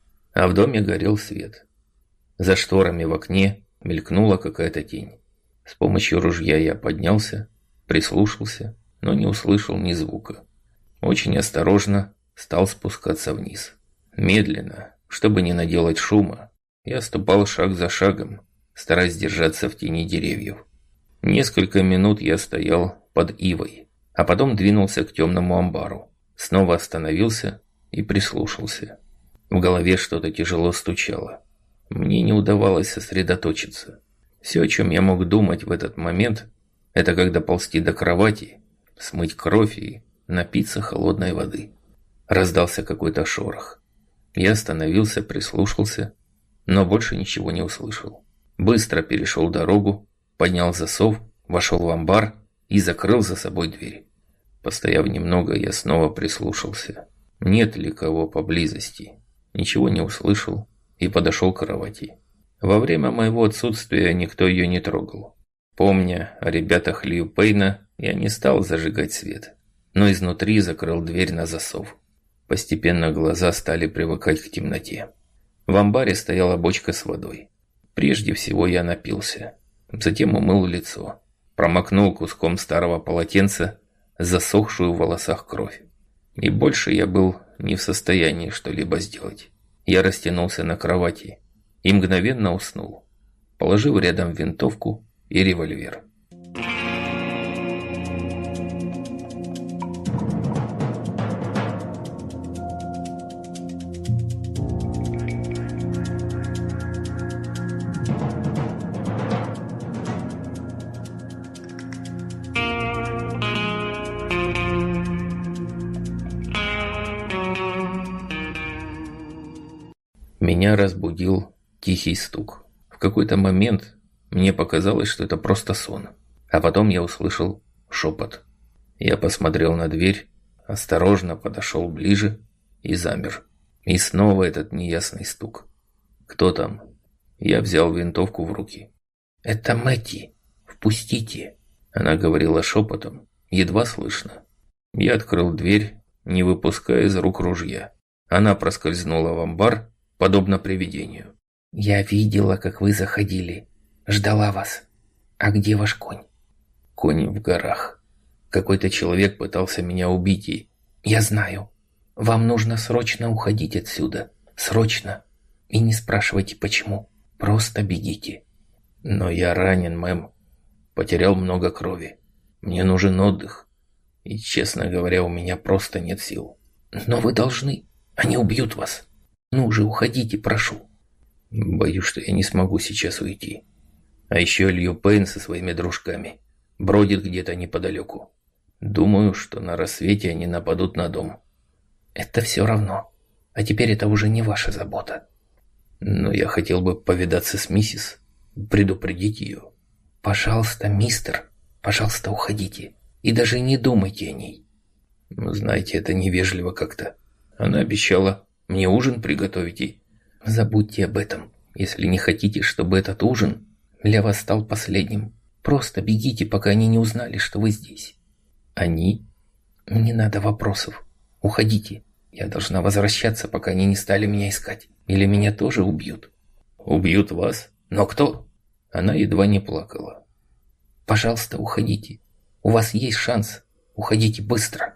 А в доме горел свет. За шторами в окне мелькнула какая-то тень. С помощью ружья я поднялся, прислушался, но не услышал ни звука. Очень осторожно стал спускаться вниз. Медленно, чтобы не наделать шума, я ступал шаг за шагом, стараясь держаться в тени деревьев. Несколько минут я стоял под ивой, а потом двинулся к темному амбару. Снова остановился и прислушался. В голове что-то тяжело стучало. Мне не удавалось сосредоточиться. Все, о чем я мог думать в этот момент, это как доползти до кровати, смыть кровь и напиться холодной воды. Раздался какой-то шорох. Я остановился, прислушался, но больше ничего не услышал. Быстро перешел дорогу, поднял засов, вошел в амбар и закрыл за собой дверь. Постояв немного, я снова прислушался. Нет ли кого поблизости? Ничего не услышал и подошел к кровати. Во время моего отсутствия никто ее не трогал. Помня о ребятах Лью Пейна, я не стал зажигать свет, но изнутри закрыл дверь на засов. Постепенно глаза стали привыкать к темноте. В амбаре стояла бочка с водой. Прежде всего я напился. Затем умыл лицо. Промокнул куском старого полотенца засохшую в волосах кровь. И больше я был не в состоянии что-либо сделать. Я растянулся на кровати и мгновенно уснул. положив рядом винтовку и револьвер. Меня разбудил тихий стук. В какой-то момент мне показалось, что это просто сон. А потом я услышал шепот. Я посмотрел на дверь, осторожно подошел ближе и замер. И снова этот неясный стук. «Кто там?» Я взял винтовку в руки. «Это Мэтти. Впустите!» Она говорила шепотом, едва слышно. Я открыл дверь, не выпуская из рук ружья. Она проскользнула в амбар, подобно привидению. «Я видела, как вы заходили. Ждала вас. А где ваш конь?» «Конь в горах. Какой-то человек пытался меня убить и...» «Я знаю. Вам нужно срочно уходить отсюда. Срочно. И не спрашивайте, почему. Просто бегите». «Но я ранен, мэм. Потерял много крови. Мне нужен отдых. И, честно говоря, у меня просто нет сил». «Но вы должны. Они убьют вас. Ну же, уходите, прошу». «Боюсь, что я не смогу сейчас уйти. А еще Лью Пейн со своими дружками бродит где-то неподалеку. Думаю, что на рассвете они нападут на дом». «Это все равно. А теперь это уже не ваша забота». «Но я хотел бы повидаться с миссис, предупредить ее». «Пожалуйста, мистер, пожалуйста, уходите. И даже не думайте о ней». «Знаете, это невежливо как-то. Она обещала мне ужин приготовить и...» «Забудьте об этом, если не хотите, чтобы этот ужин для вас стал последним. Просто бегите, пока они не узнали, что вы здесь». «Они?» «Не надо вопросов. Уходите. Я должна возвращаться, пока они не стали меня искать. Или меня тоже убьют». «Убьют вас? Но кто?» Она едва не плакала. «Пожалуйста, уходите. У вас есть шанс. Уходите быстро».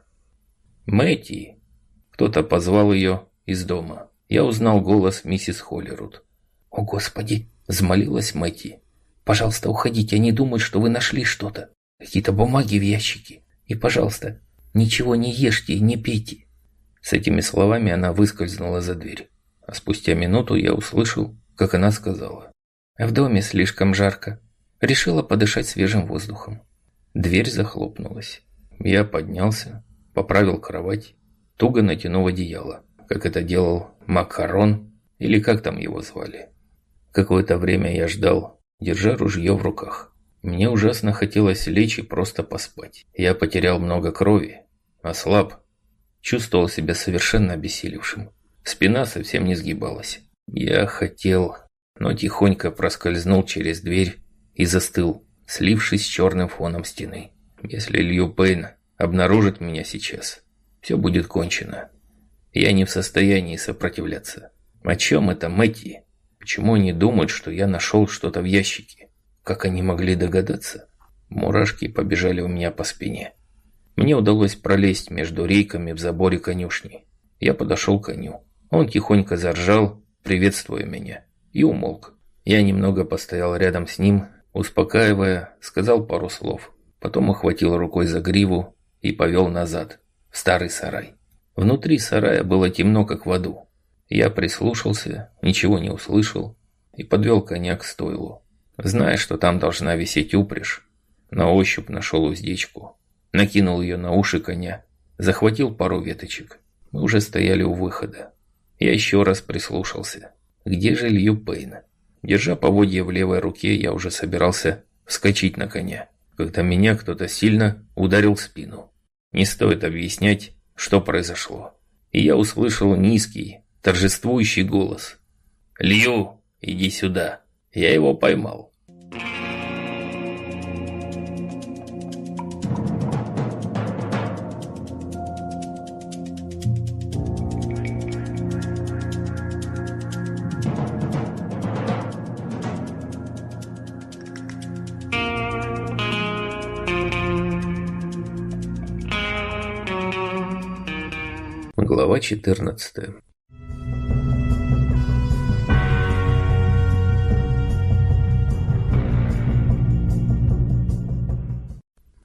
«Мэтти!» Кто-то позвал ее из дома. Я узнал голос миссис Холлируд. «О, Господи!» – взмолилась Мэтти. «Пожалуйста, уходите, они думают, что вы нашли что-то. Какие-то бумаги в ящике. И, пожалуйста, ничего не ешьте и не пейте». С этими словами она выскользнула за дверь. А спустя минуту я услышал, как она сказала: «В доме слишком жарко. Решила подышать свежим воздухом». Дверь захлопнулась. Я поднялся, поправил кровать, туго натянув одеяло, как это делал Макарон, или как там его звали. Какое-то время я ждал, держа ружье в руках. Мне ужасно хотелось лечь и просто поспать. Я потерял много крови, ослаб, чувствовал себя совершенно обессилевшим. Спина совсем не сгибалась. Я хотел, но тихонько проскользнул через дверь и застыл, слившись с черным фоном стены. Если Лью Пейн обнаружит меня сейчас, все будет кончено. Я не в состоянии сопротивляться. О чем это Мэтти? Почему они думают, что я нашел что-то в ящике? Как они могли догадаться? Мурашки побежали у меня по спине. Мне удалось пролезть между рейками в заборе конюшни. Я подошел к коню. Он тихонько заржал, приветствуя меня, и умолк. Я немного постоял рядом с ним, успокаивая, сказал пару слов. Потом охватил рукой за гриву и повел назад, в старый сарай. Внутри сарая было темно, как в аду. Я прислушался, ничего не услышал и подвел коня к стойлу. Зная, что там должна висеть упряжь, на ощупь нашел уздечку, накинул ее на уши коня, захватил пару веточек. Мы уже стояли у выхода. Я еще раз прислушался. Где же Лью Пейн? Держа поводья в левой руке, я уже собирался вскочить на коня, когда меня кто-то сильно ударил в спину. Не стоит объяснять, что произошло. И я услышал низкий, торжествующий голос. «Лью, иди сюда!» Я его поймал. Глава четырнадцатая.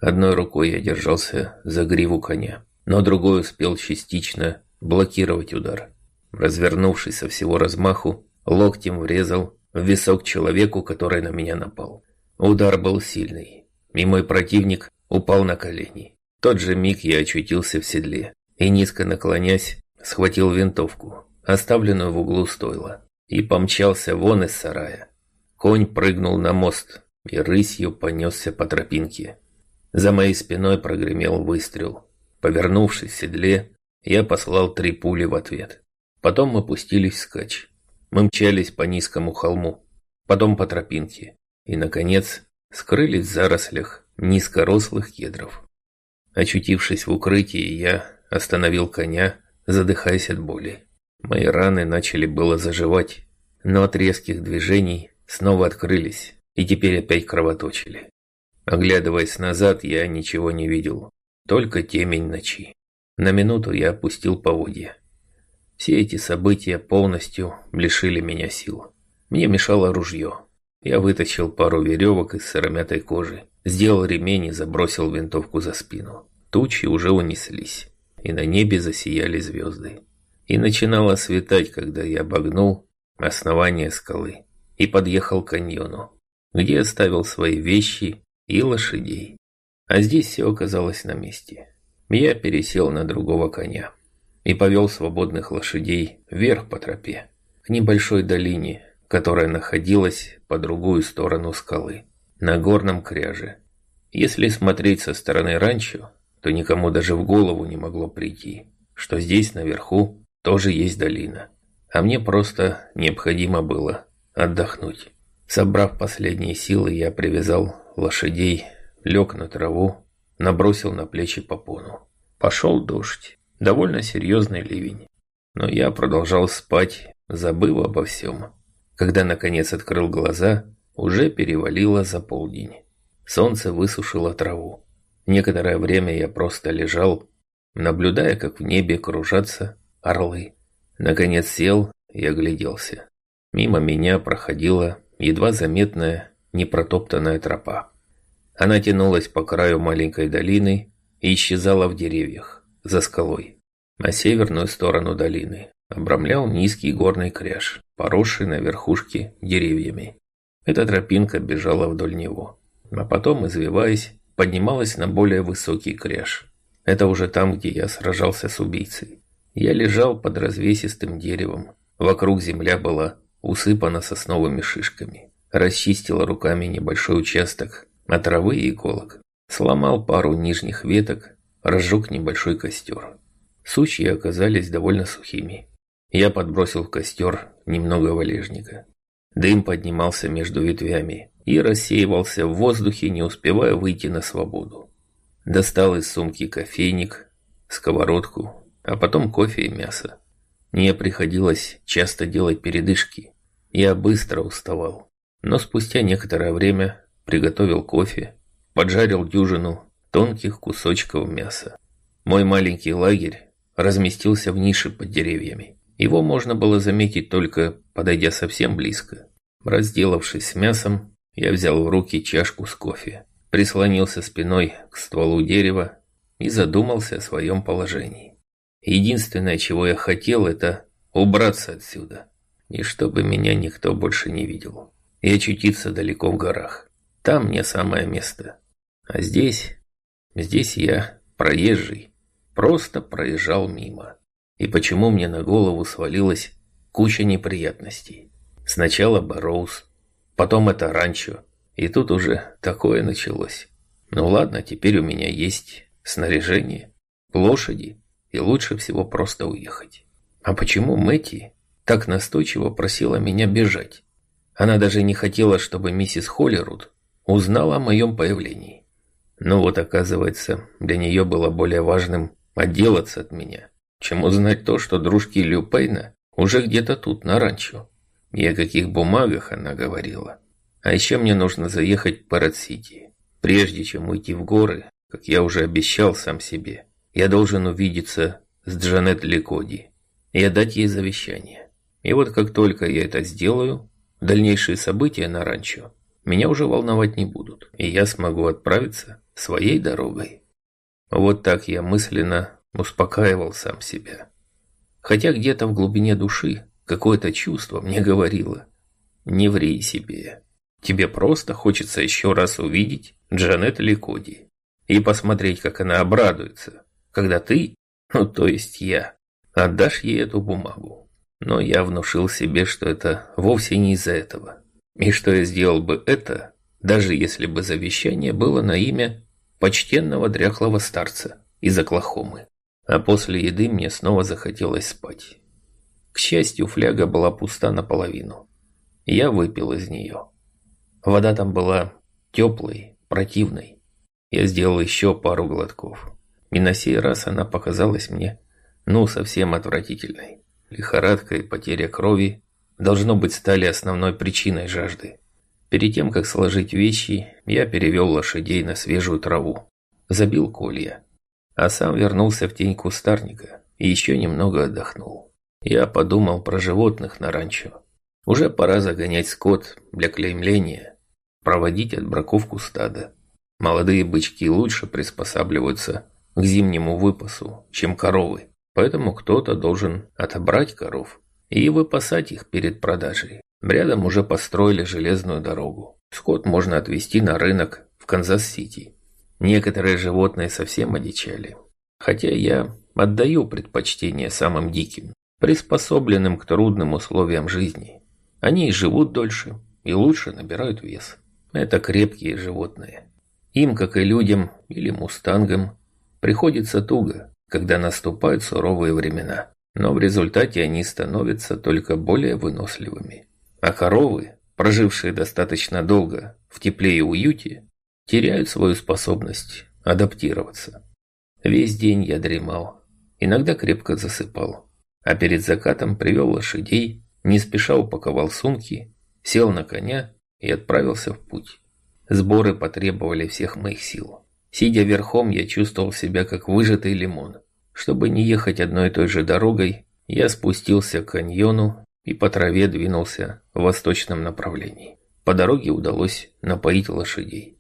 Одной рукой я держался за гриву коня, но другой успел частично блокировать удар. Развернувшись со всего размаху, локтем врезал в висок человеку, который на меня напал. Удар был сильный, и мой противник упал на колени. В тот же миг я очутился в седле и, низко наклонясь, схватил винтовку, оставленную в углу стойла, и помчался вон из сарая. Конь прыгнул на мост и рысью понесся по тропинке. За моей спиной прогремел выстрел. Повернувшись в седле, я послал три пули в ответ. Потом мы пустились вскачь. Мы мчались по низкому холму, потом по тропинке и, наконец, скрылись в зарослях низкорослых кедров. Очутившись в укрытии, я остановил коня, задыхаясь от боли. Мои раны начали было заживать, но от резких движений снова открылись и теперь опять кровоточили. Оглядываясь назад, я ничего не видел, только темень ночи. На минуту я опустил поводья. Все эти события полностью лишили меня сил. Мне мешало ружье. Я вытащил пару веревок из сыромятой кожи, сделал ремень и забросил винтовку за спину. Тучи уже унеслись, и на небе засияли звезды. И начинало светать, когда я обогнул основание скалы и подъехал к каньону, где оставил свои вещи и лошадей. А здесь все оказалось на месте. Я пересел на другого коня и повел свободных лошадей вверх по тропе, к небольшой долине, которая находилась по другую сторону скалы, на горном кряже. Если смотреть со стороны ранчо, то никому даже в голову не могло прийти, что здесь наверху тоже есть долина. А мне просто необходимо было отдохнуть. Собрав последние силы, я привязал лошадей, лег на траву, набросил на плечи попону. Пошел дождь, довольно серьезный ливень. Но я продолжал спать, забыв обо всем. Когда наконец открыл глаза, уже перевалило за полдень. Солнце высушило траву. Некоторое время я просто лежал, наблюдая, как в небе кружатся орлы. Наконец сел и огляделся. Мимо меня проходила едва заметная непротоптанная тропа. Она тянулась по краю маленькой долины и исчезала в деревьях, за скалой. На северную сторону долины обрамлял низкий горный кряж, поросший на верхушке деревьями. Эта тропинка бежала вдоль него, а потом, извиваясь, поднималась на более высокий кряж. Это уже там, где я сражался с убийцей. Я лежал под развесистым деревом. Вокруг земля была усыпана сосновыми шишками. Расчистил руками небольшой участок от травы и иголок. Сломал пару нижних веток, разжег небольшой костер. Сучья оказались довольно сухими. Я подбросил в костер немного валежника. Дым поднимался между ветвями и рассеивался в воздухе, не успевая выйти на свободу. Достал из сумки кофейник, сковородку, а потом кофе и мясо. Мне приходилось часто делать передышки. Я быстро уставал, но спустя некоторое время приготовил кофе, поджарил дюжину тонких кусочков мяса. Мой маленький лагерь разместился в нише под деревьями. Его можно было заметить только подойдя совсем близко. Разделавшись с мясом, я взял в руки чашку с кофе, прислонился спиной к стволу дерева и задумался о своем положении. Единственное, чего я хотел, это убраться отсюда, и чтобы меня никто больше не видел, и очутиться далеко в горах. Там мне самое место. А здесь, здесь я проезжий, просто проезжал мимо. И почему мне на голову свалилась куча неприятностей? Сначала Бэрроуз, потом это ранчо, и тут уже такое началось. Ну ладно, теперь у меня есть снаряжение, лошади, и лучше всего просто уехать. А почему Мэтти так настойчиво просила меня бежать? Она даже не хотела, чтобы миссис Холлируд узнала о моем появлении. Ну вот, оказывается, для нее было более важным отделаться от меня, чем узнать то, что дружки Лью Пейна уже где-то тут, на ранчо. И о каких бумагах она говорила. А еще мне нужно заехать в Паррот-Сити. Прежде чем уйти в горы, как я уже обещал сам себе, я должен увидеться с Джанет Ликоди и отдать ей завещание. И вот как только я это сделаю, дальнейшие события на ранчо меня уже волновать не будут, и я смогу отправиться своей дорогой. Вот так я мысленно успокаивал сам себя. Хотя где-то в глубине души какое-то чувство мне говорило: не ври себе. Тебе просто хочется еще раз увидеть Джанет Ликоди и посмотреть, как она обрадуется, когда ты, ну то есть я, отдашь ей эту бумагу. Но я внушил себе, что это вовсе не из-за этого. И что я сделал бы это, даже если бы завещание было на имя почтенного дряхлого старца из Оклахомы. А после еды мне снова захотелось спать. К счастью, фляга была пуста наполовину. Я выпил из нее. Вода там была теплой, противной. Я сделал еще пару глотков. И на сей раз она показалась мне, ну, совсем отвратительной. Лихорадка и потеря крови, должно быть, стали основной причиной жажды. Перед тем, как сложить вещи, я перевел лошадей на свежую траву, забил колья, а сам вернулся в тень кустарника и еще немного отдохнул. Я подумал про животных на ранчо. Уже пора загонять скот для клеймления, проводить отбраковку стада. Молодые бычки лучше приспосабливаются к зимнему выпасу, чем коровы, поэтому кто-то должен отобрать коров и выпасать их перед продажей. Рядом уже построили железную дорогу. Скот можно отвезти на рынок в Канзас-Сити. Некоторые животные совсем одичали. Хотя я отдаю предпочтение самым диким, приспособленным к трудным условиям жизни. Они и живут дольше, и лучше набирают вес. Это крепкие животные. Им, как и людям или мустангам, приходится туго, когда наступают суровые времена. Но в результате они становятся только более выносливыми. А коровы, прожившие достаточно долго в тепле и уюте, теряют свою способность адаптироваться. Весь день я дремал, иногда крепко засыпал, а перед закатом привел лошадей, не спеша упаковал сумки, сел на коня и отправился в путь. Сборы потребовали всех моих сил. Сидя верхом, я чувствовал себя как выжатый лимон. Чтобы не ехать одной и той же дорогой, я спустился к каньону и по траве двинулся в восточном направлении. По дороге удалось напоить лошадей.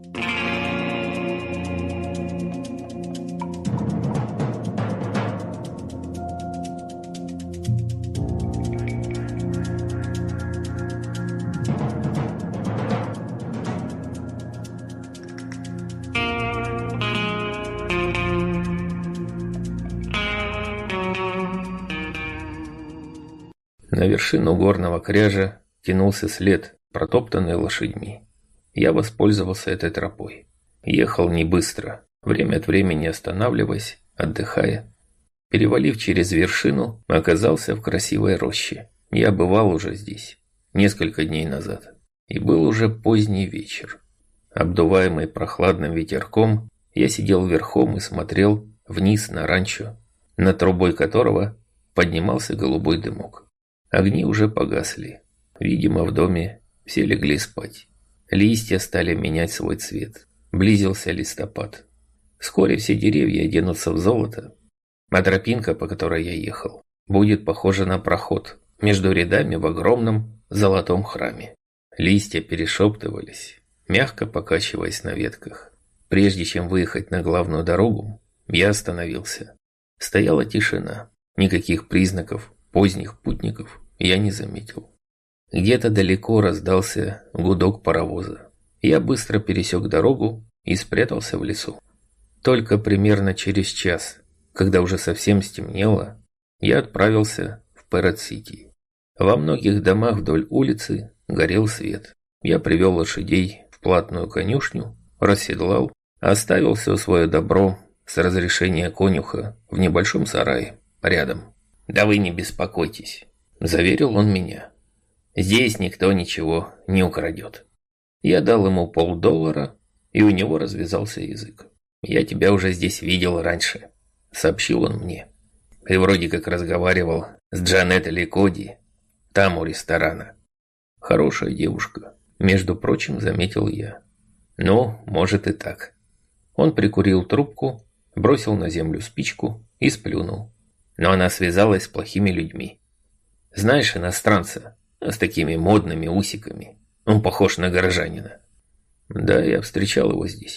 На вершину горного кряжа тянулся след, протоптанный лошадьми. Я воспользовался этой тропой. Ехал не быстро, время от времени останавливаясь, отдыхая. Перевалив через вершину, оказался в красивой роще. Я бывал уже здесь несколько дней назад. И был уже поздний вечер. Обдуваемый прохладным ветерком, я сидел верхом и смотрел вниз на ранчо, над трубой которого поднимался голубой дымок. Огни уже погасли. Видимо, в доме все легли спать. Листья стали менять свой цвет. Близился листопад. Вскоре все деревья оденутся в золото, а тропинка, по которой я ехал, будет похожа на проход между рядами в огромном золотом храме. Листья перешептывались, мягко покачиваясь на ветках. Прежде чем выехать на главную дорогу, я остановился. Стояла тишина. Никаких признаков поздних путников я не заметил. Где-то далеко раздался гудок паровоза. Я быстро пересек дорогу и спрятался в лесу. Только примерно через час, когда уже совсем стемнело, я отправился в Пэррот-Сити. Во многих домах вдоль улицы горел свет. Я привел лошадей в платную конюшню, расседлал, оставил все свое добро с разрешения конюха в небольшом сарае рядом. «Да вы не беспокойтесь», – заверил он меня. «Здесь никто ничего не украдет». Я дал ему полдоллара, и у него развязался язык. «Я тебя уже здесь видел раньше», – сообщил он мне. «И вроде как разговаривал с Джанет Ликоди, там у ресторана». «Хорошая девушка», – между прочим, заметил я. «Ну, может и так». Он прикурил трубку, бросил на землю спичку и сплюнул. Но она связалась с плохими людьми. Знаешь иностранца с такими модными усиками? Он похож на горожанина. Да, я встречал его здесь.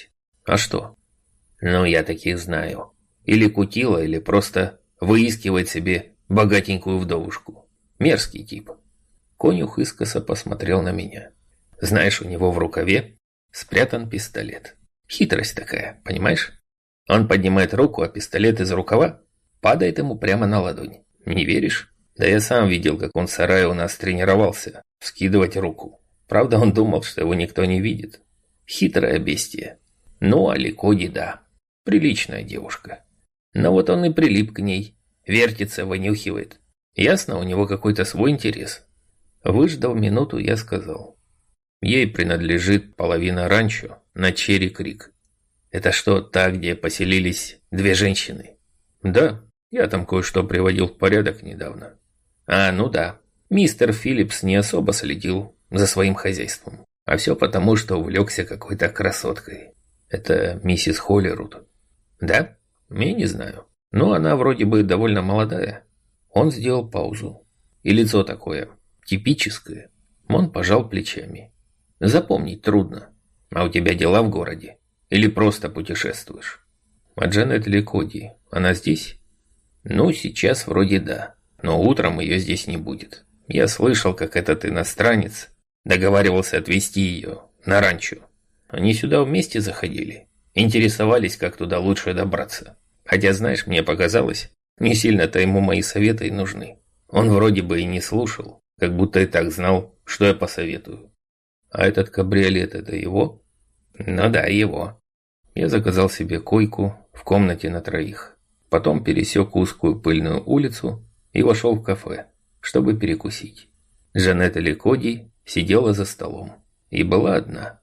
А что? Ну, я таких знаю. Или кутила, или просто выискивает себе богатенькую вдовушку. Мерзкий тип. Конюх искоса посмотрел на меня. Знаешь, у него в рукаве спрятан пистолет. Хитрость такая, понимаешь? Он поднимает руку, а пистолет из рукава падает ему прямо на ладонь. Не веришь? Да я сам видел, как он в сарае у нас тренировался вскидывать руку. Правда, он думал, что его никто не видит. Хитрое бестие. Ну, а Ликоди, да. Приличная девушка. Но вот он и прилип к ней. Вертится, вынюхивает. Ясно, у него какой-то свой интерес. Выждал минуту, я сказал. Ей принадлежит половина ранчо на Черри-Крик. Это что, та, где поселились две женщины? Да, я там кое-что приводил в порядок недавно. А, ну да. Мистер Филлипс не особо следил за своим хозяйством. А все потому, что увлекся какой-то красоткой. Это миссис Холлируд. Да? Я не знаю. Но она вроде бы довольно молодая. Он сделал паузу. И лицо такое типическое. Он пожал плечами. Запомнить трудно. А у тебя дела в городе? Или просто путешествуешь? А Джанет Ликоди, она здесь? Ну, сейчас вроде да. Но утром ее здесь не будет. Я слышал, как этот иностранец договаривался отвезти ее на ранчо. Они сюда вместе заходили. Интересовались, как туда лучше добраться. Хотя, знаешь, мне показалось, не сильно-то ему мои советы и нужны. Он вроде бы и не слушал, как будто и так знал, что я посоветую. А этот кабриолет – это его? Ну да, его. Я заказал себе койку в комнате на троих. Потом пересек узкую пыльную улицу и вошел в кафе, чтобы перекусить. Джанет Ликоди сидела за столом и была одна.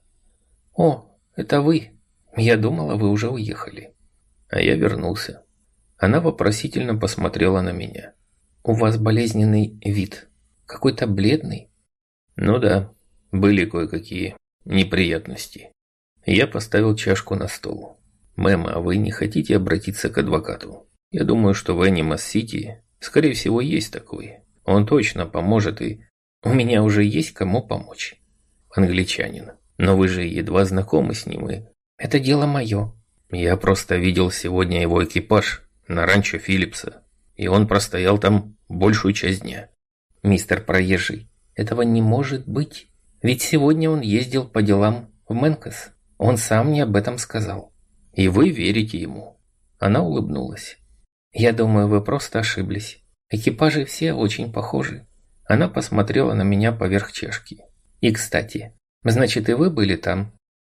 «О, это вы. Я думала, вы уже уехали». А я вернулся. Она вопросительно посмотрела на меня. «У вас болезненный вид. Какой-то бледный». «Ну да, были кое-какие неприятности». Я поставил чашку на стол. «Мэм, а вы не хотите обратиться к адвокату? Я думаю, что в Энимас-Сити, скорее всего, есть такой. Он точно поможет, и у меня уже есть кому помочь. Англичанин. Но вы же едва знакомы с ним, и это дело мое. Я просто видел сегодня его экипаж на ранчо Филлипса, и он простоял там большую часть дня». «Мистер Проезжий, этого не может быть. Ведь сегодня он ездил по делам в Мэнкас. Он сам мне об этом сказал». «И вы верите ему?» Она улыбнулась. «Я думаю, вы просто ошиблись. Экипажи все очень похожи». Она посмотрела на меня поверх чашки. «И, кстати, значит, и вы были там?»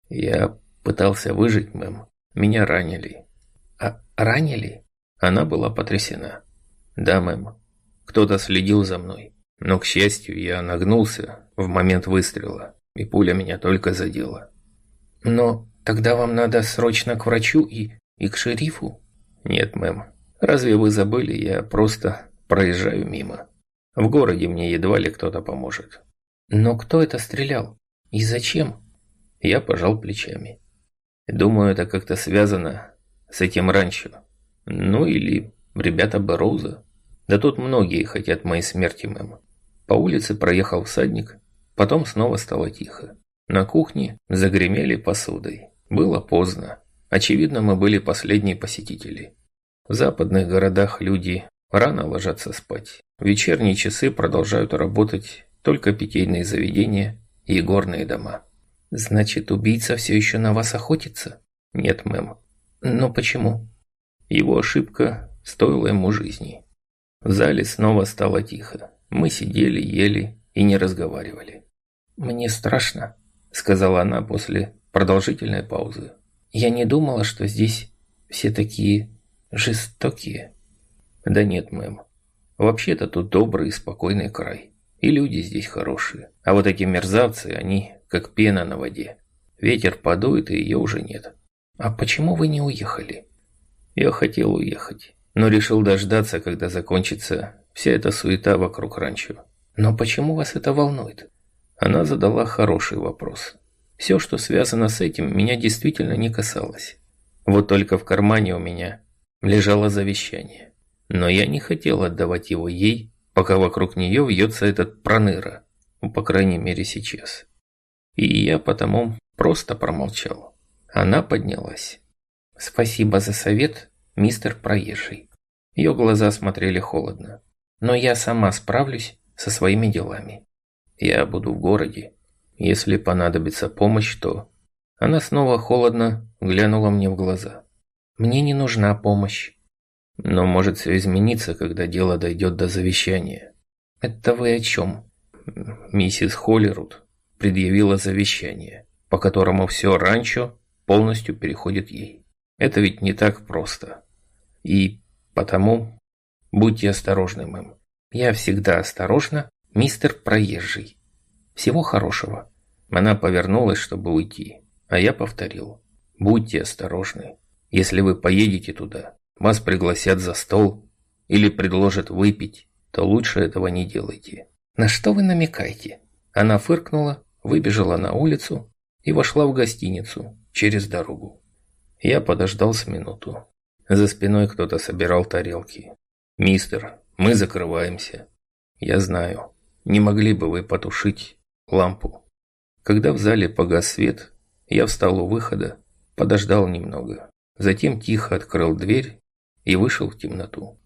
«Я пытался выжить, мэм. Меня ранили». «А ранили?» Она была потрясена. «Да, мэм. Кто-то следил за мной. Но, к счастью, я нагнулся в момент выстрела, и пуля меня только задела». «Но тогда вам надо срочно к врачу и, и к шерифу?» «Нет, мэм. Разве вы забыли? Я просто проезжаю мимо. В городе мне едва ли кто-то поможет». «Но кто это стрелял? И зачем?» Я пожал плечами. «Думаю, это как-то связано с этим ранчо. Ну или ребята Бэрроуза. Да тут многие хотят моей смерти, мэм». По улице проехал всадник, потом снова стало тихо. На кухне загремели посудой. Было поздно. Очевидно, мы были последние посетители. В западных городах люди рано ложатся спать. В вечерние часы продолжают работать только питейные заведения и горные дома. «Значит, убийца все еще на вас охотится?» «Нет, мэм». «Но почему?» Его ошибка стоила ему жизни. В зале снова стало тихо. Мы сидели, ели и не разговаривали. «Мне страшно», — сказала она после продолжительной паузы. «Я не думала, что здесь все такие жестокие». «Да нет, мэм. Вообще-то тут добрый и спокойный край. И люди здесь хорошие. А вот эти мерзавцы, они как пена на воде. Ветер подует, и ее уже нет». «А почему вы не уехали?» «Я хотел уехать, но решил дождаться, когда закончится вся эта суета вокруг ранчо». «Но почему вас это волнует?» Она задала хороший вопрос. Все, что связано с этим, меня действительно не касалось. Вот только в кармане у меня лежало завещание. Но я не хотел отдавать его ей, пока вокруг нее вьется этот проныра. Ну, по крайней мере, сейчас. И я потому просто промолчал. Она поднялась. «Спасибо за совет, мистер Проезжий». Ее глаза смотрели холодно. «Но я сама справлюсь со своими делами». «Я буду в городе. Если понадобится помощь, то...» Она снова холодно глянула мне в глаза. «Мне не нужна помощь». «Но может все измениться, когда дело дойдет до завещания». «Это вы о чем?» Миссис Холлируд предъявила завещание, по которому все ранчо полностью переходит ей. Это ведь не так просто. И потому будьте осторожны, мэм. Я всегда осторожна, мистер Проезжий. Всего хорошего». Она повернулась, чтобы уйти, а я повторил. «Будьте осторожны. Если вы поедете туда, вас пригласят за стол или предложат выпить, то лучше этого не делайте». «На что вы намекаете?» Она фыркнула, выбежала на улицу и вошла в гостиницу через дорогу. Я подождал с минуту. За спиной кто-то собирал тарелки. «Мистер, мы закрываемся». «Я знаю. Не могли бы вы потушить лампу?» Когда в зале погас свет, я встал у выхода, подождал немного. Затем тихо открыл дверь и вышел в темноту.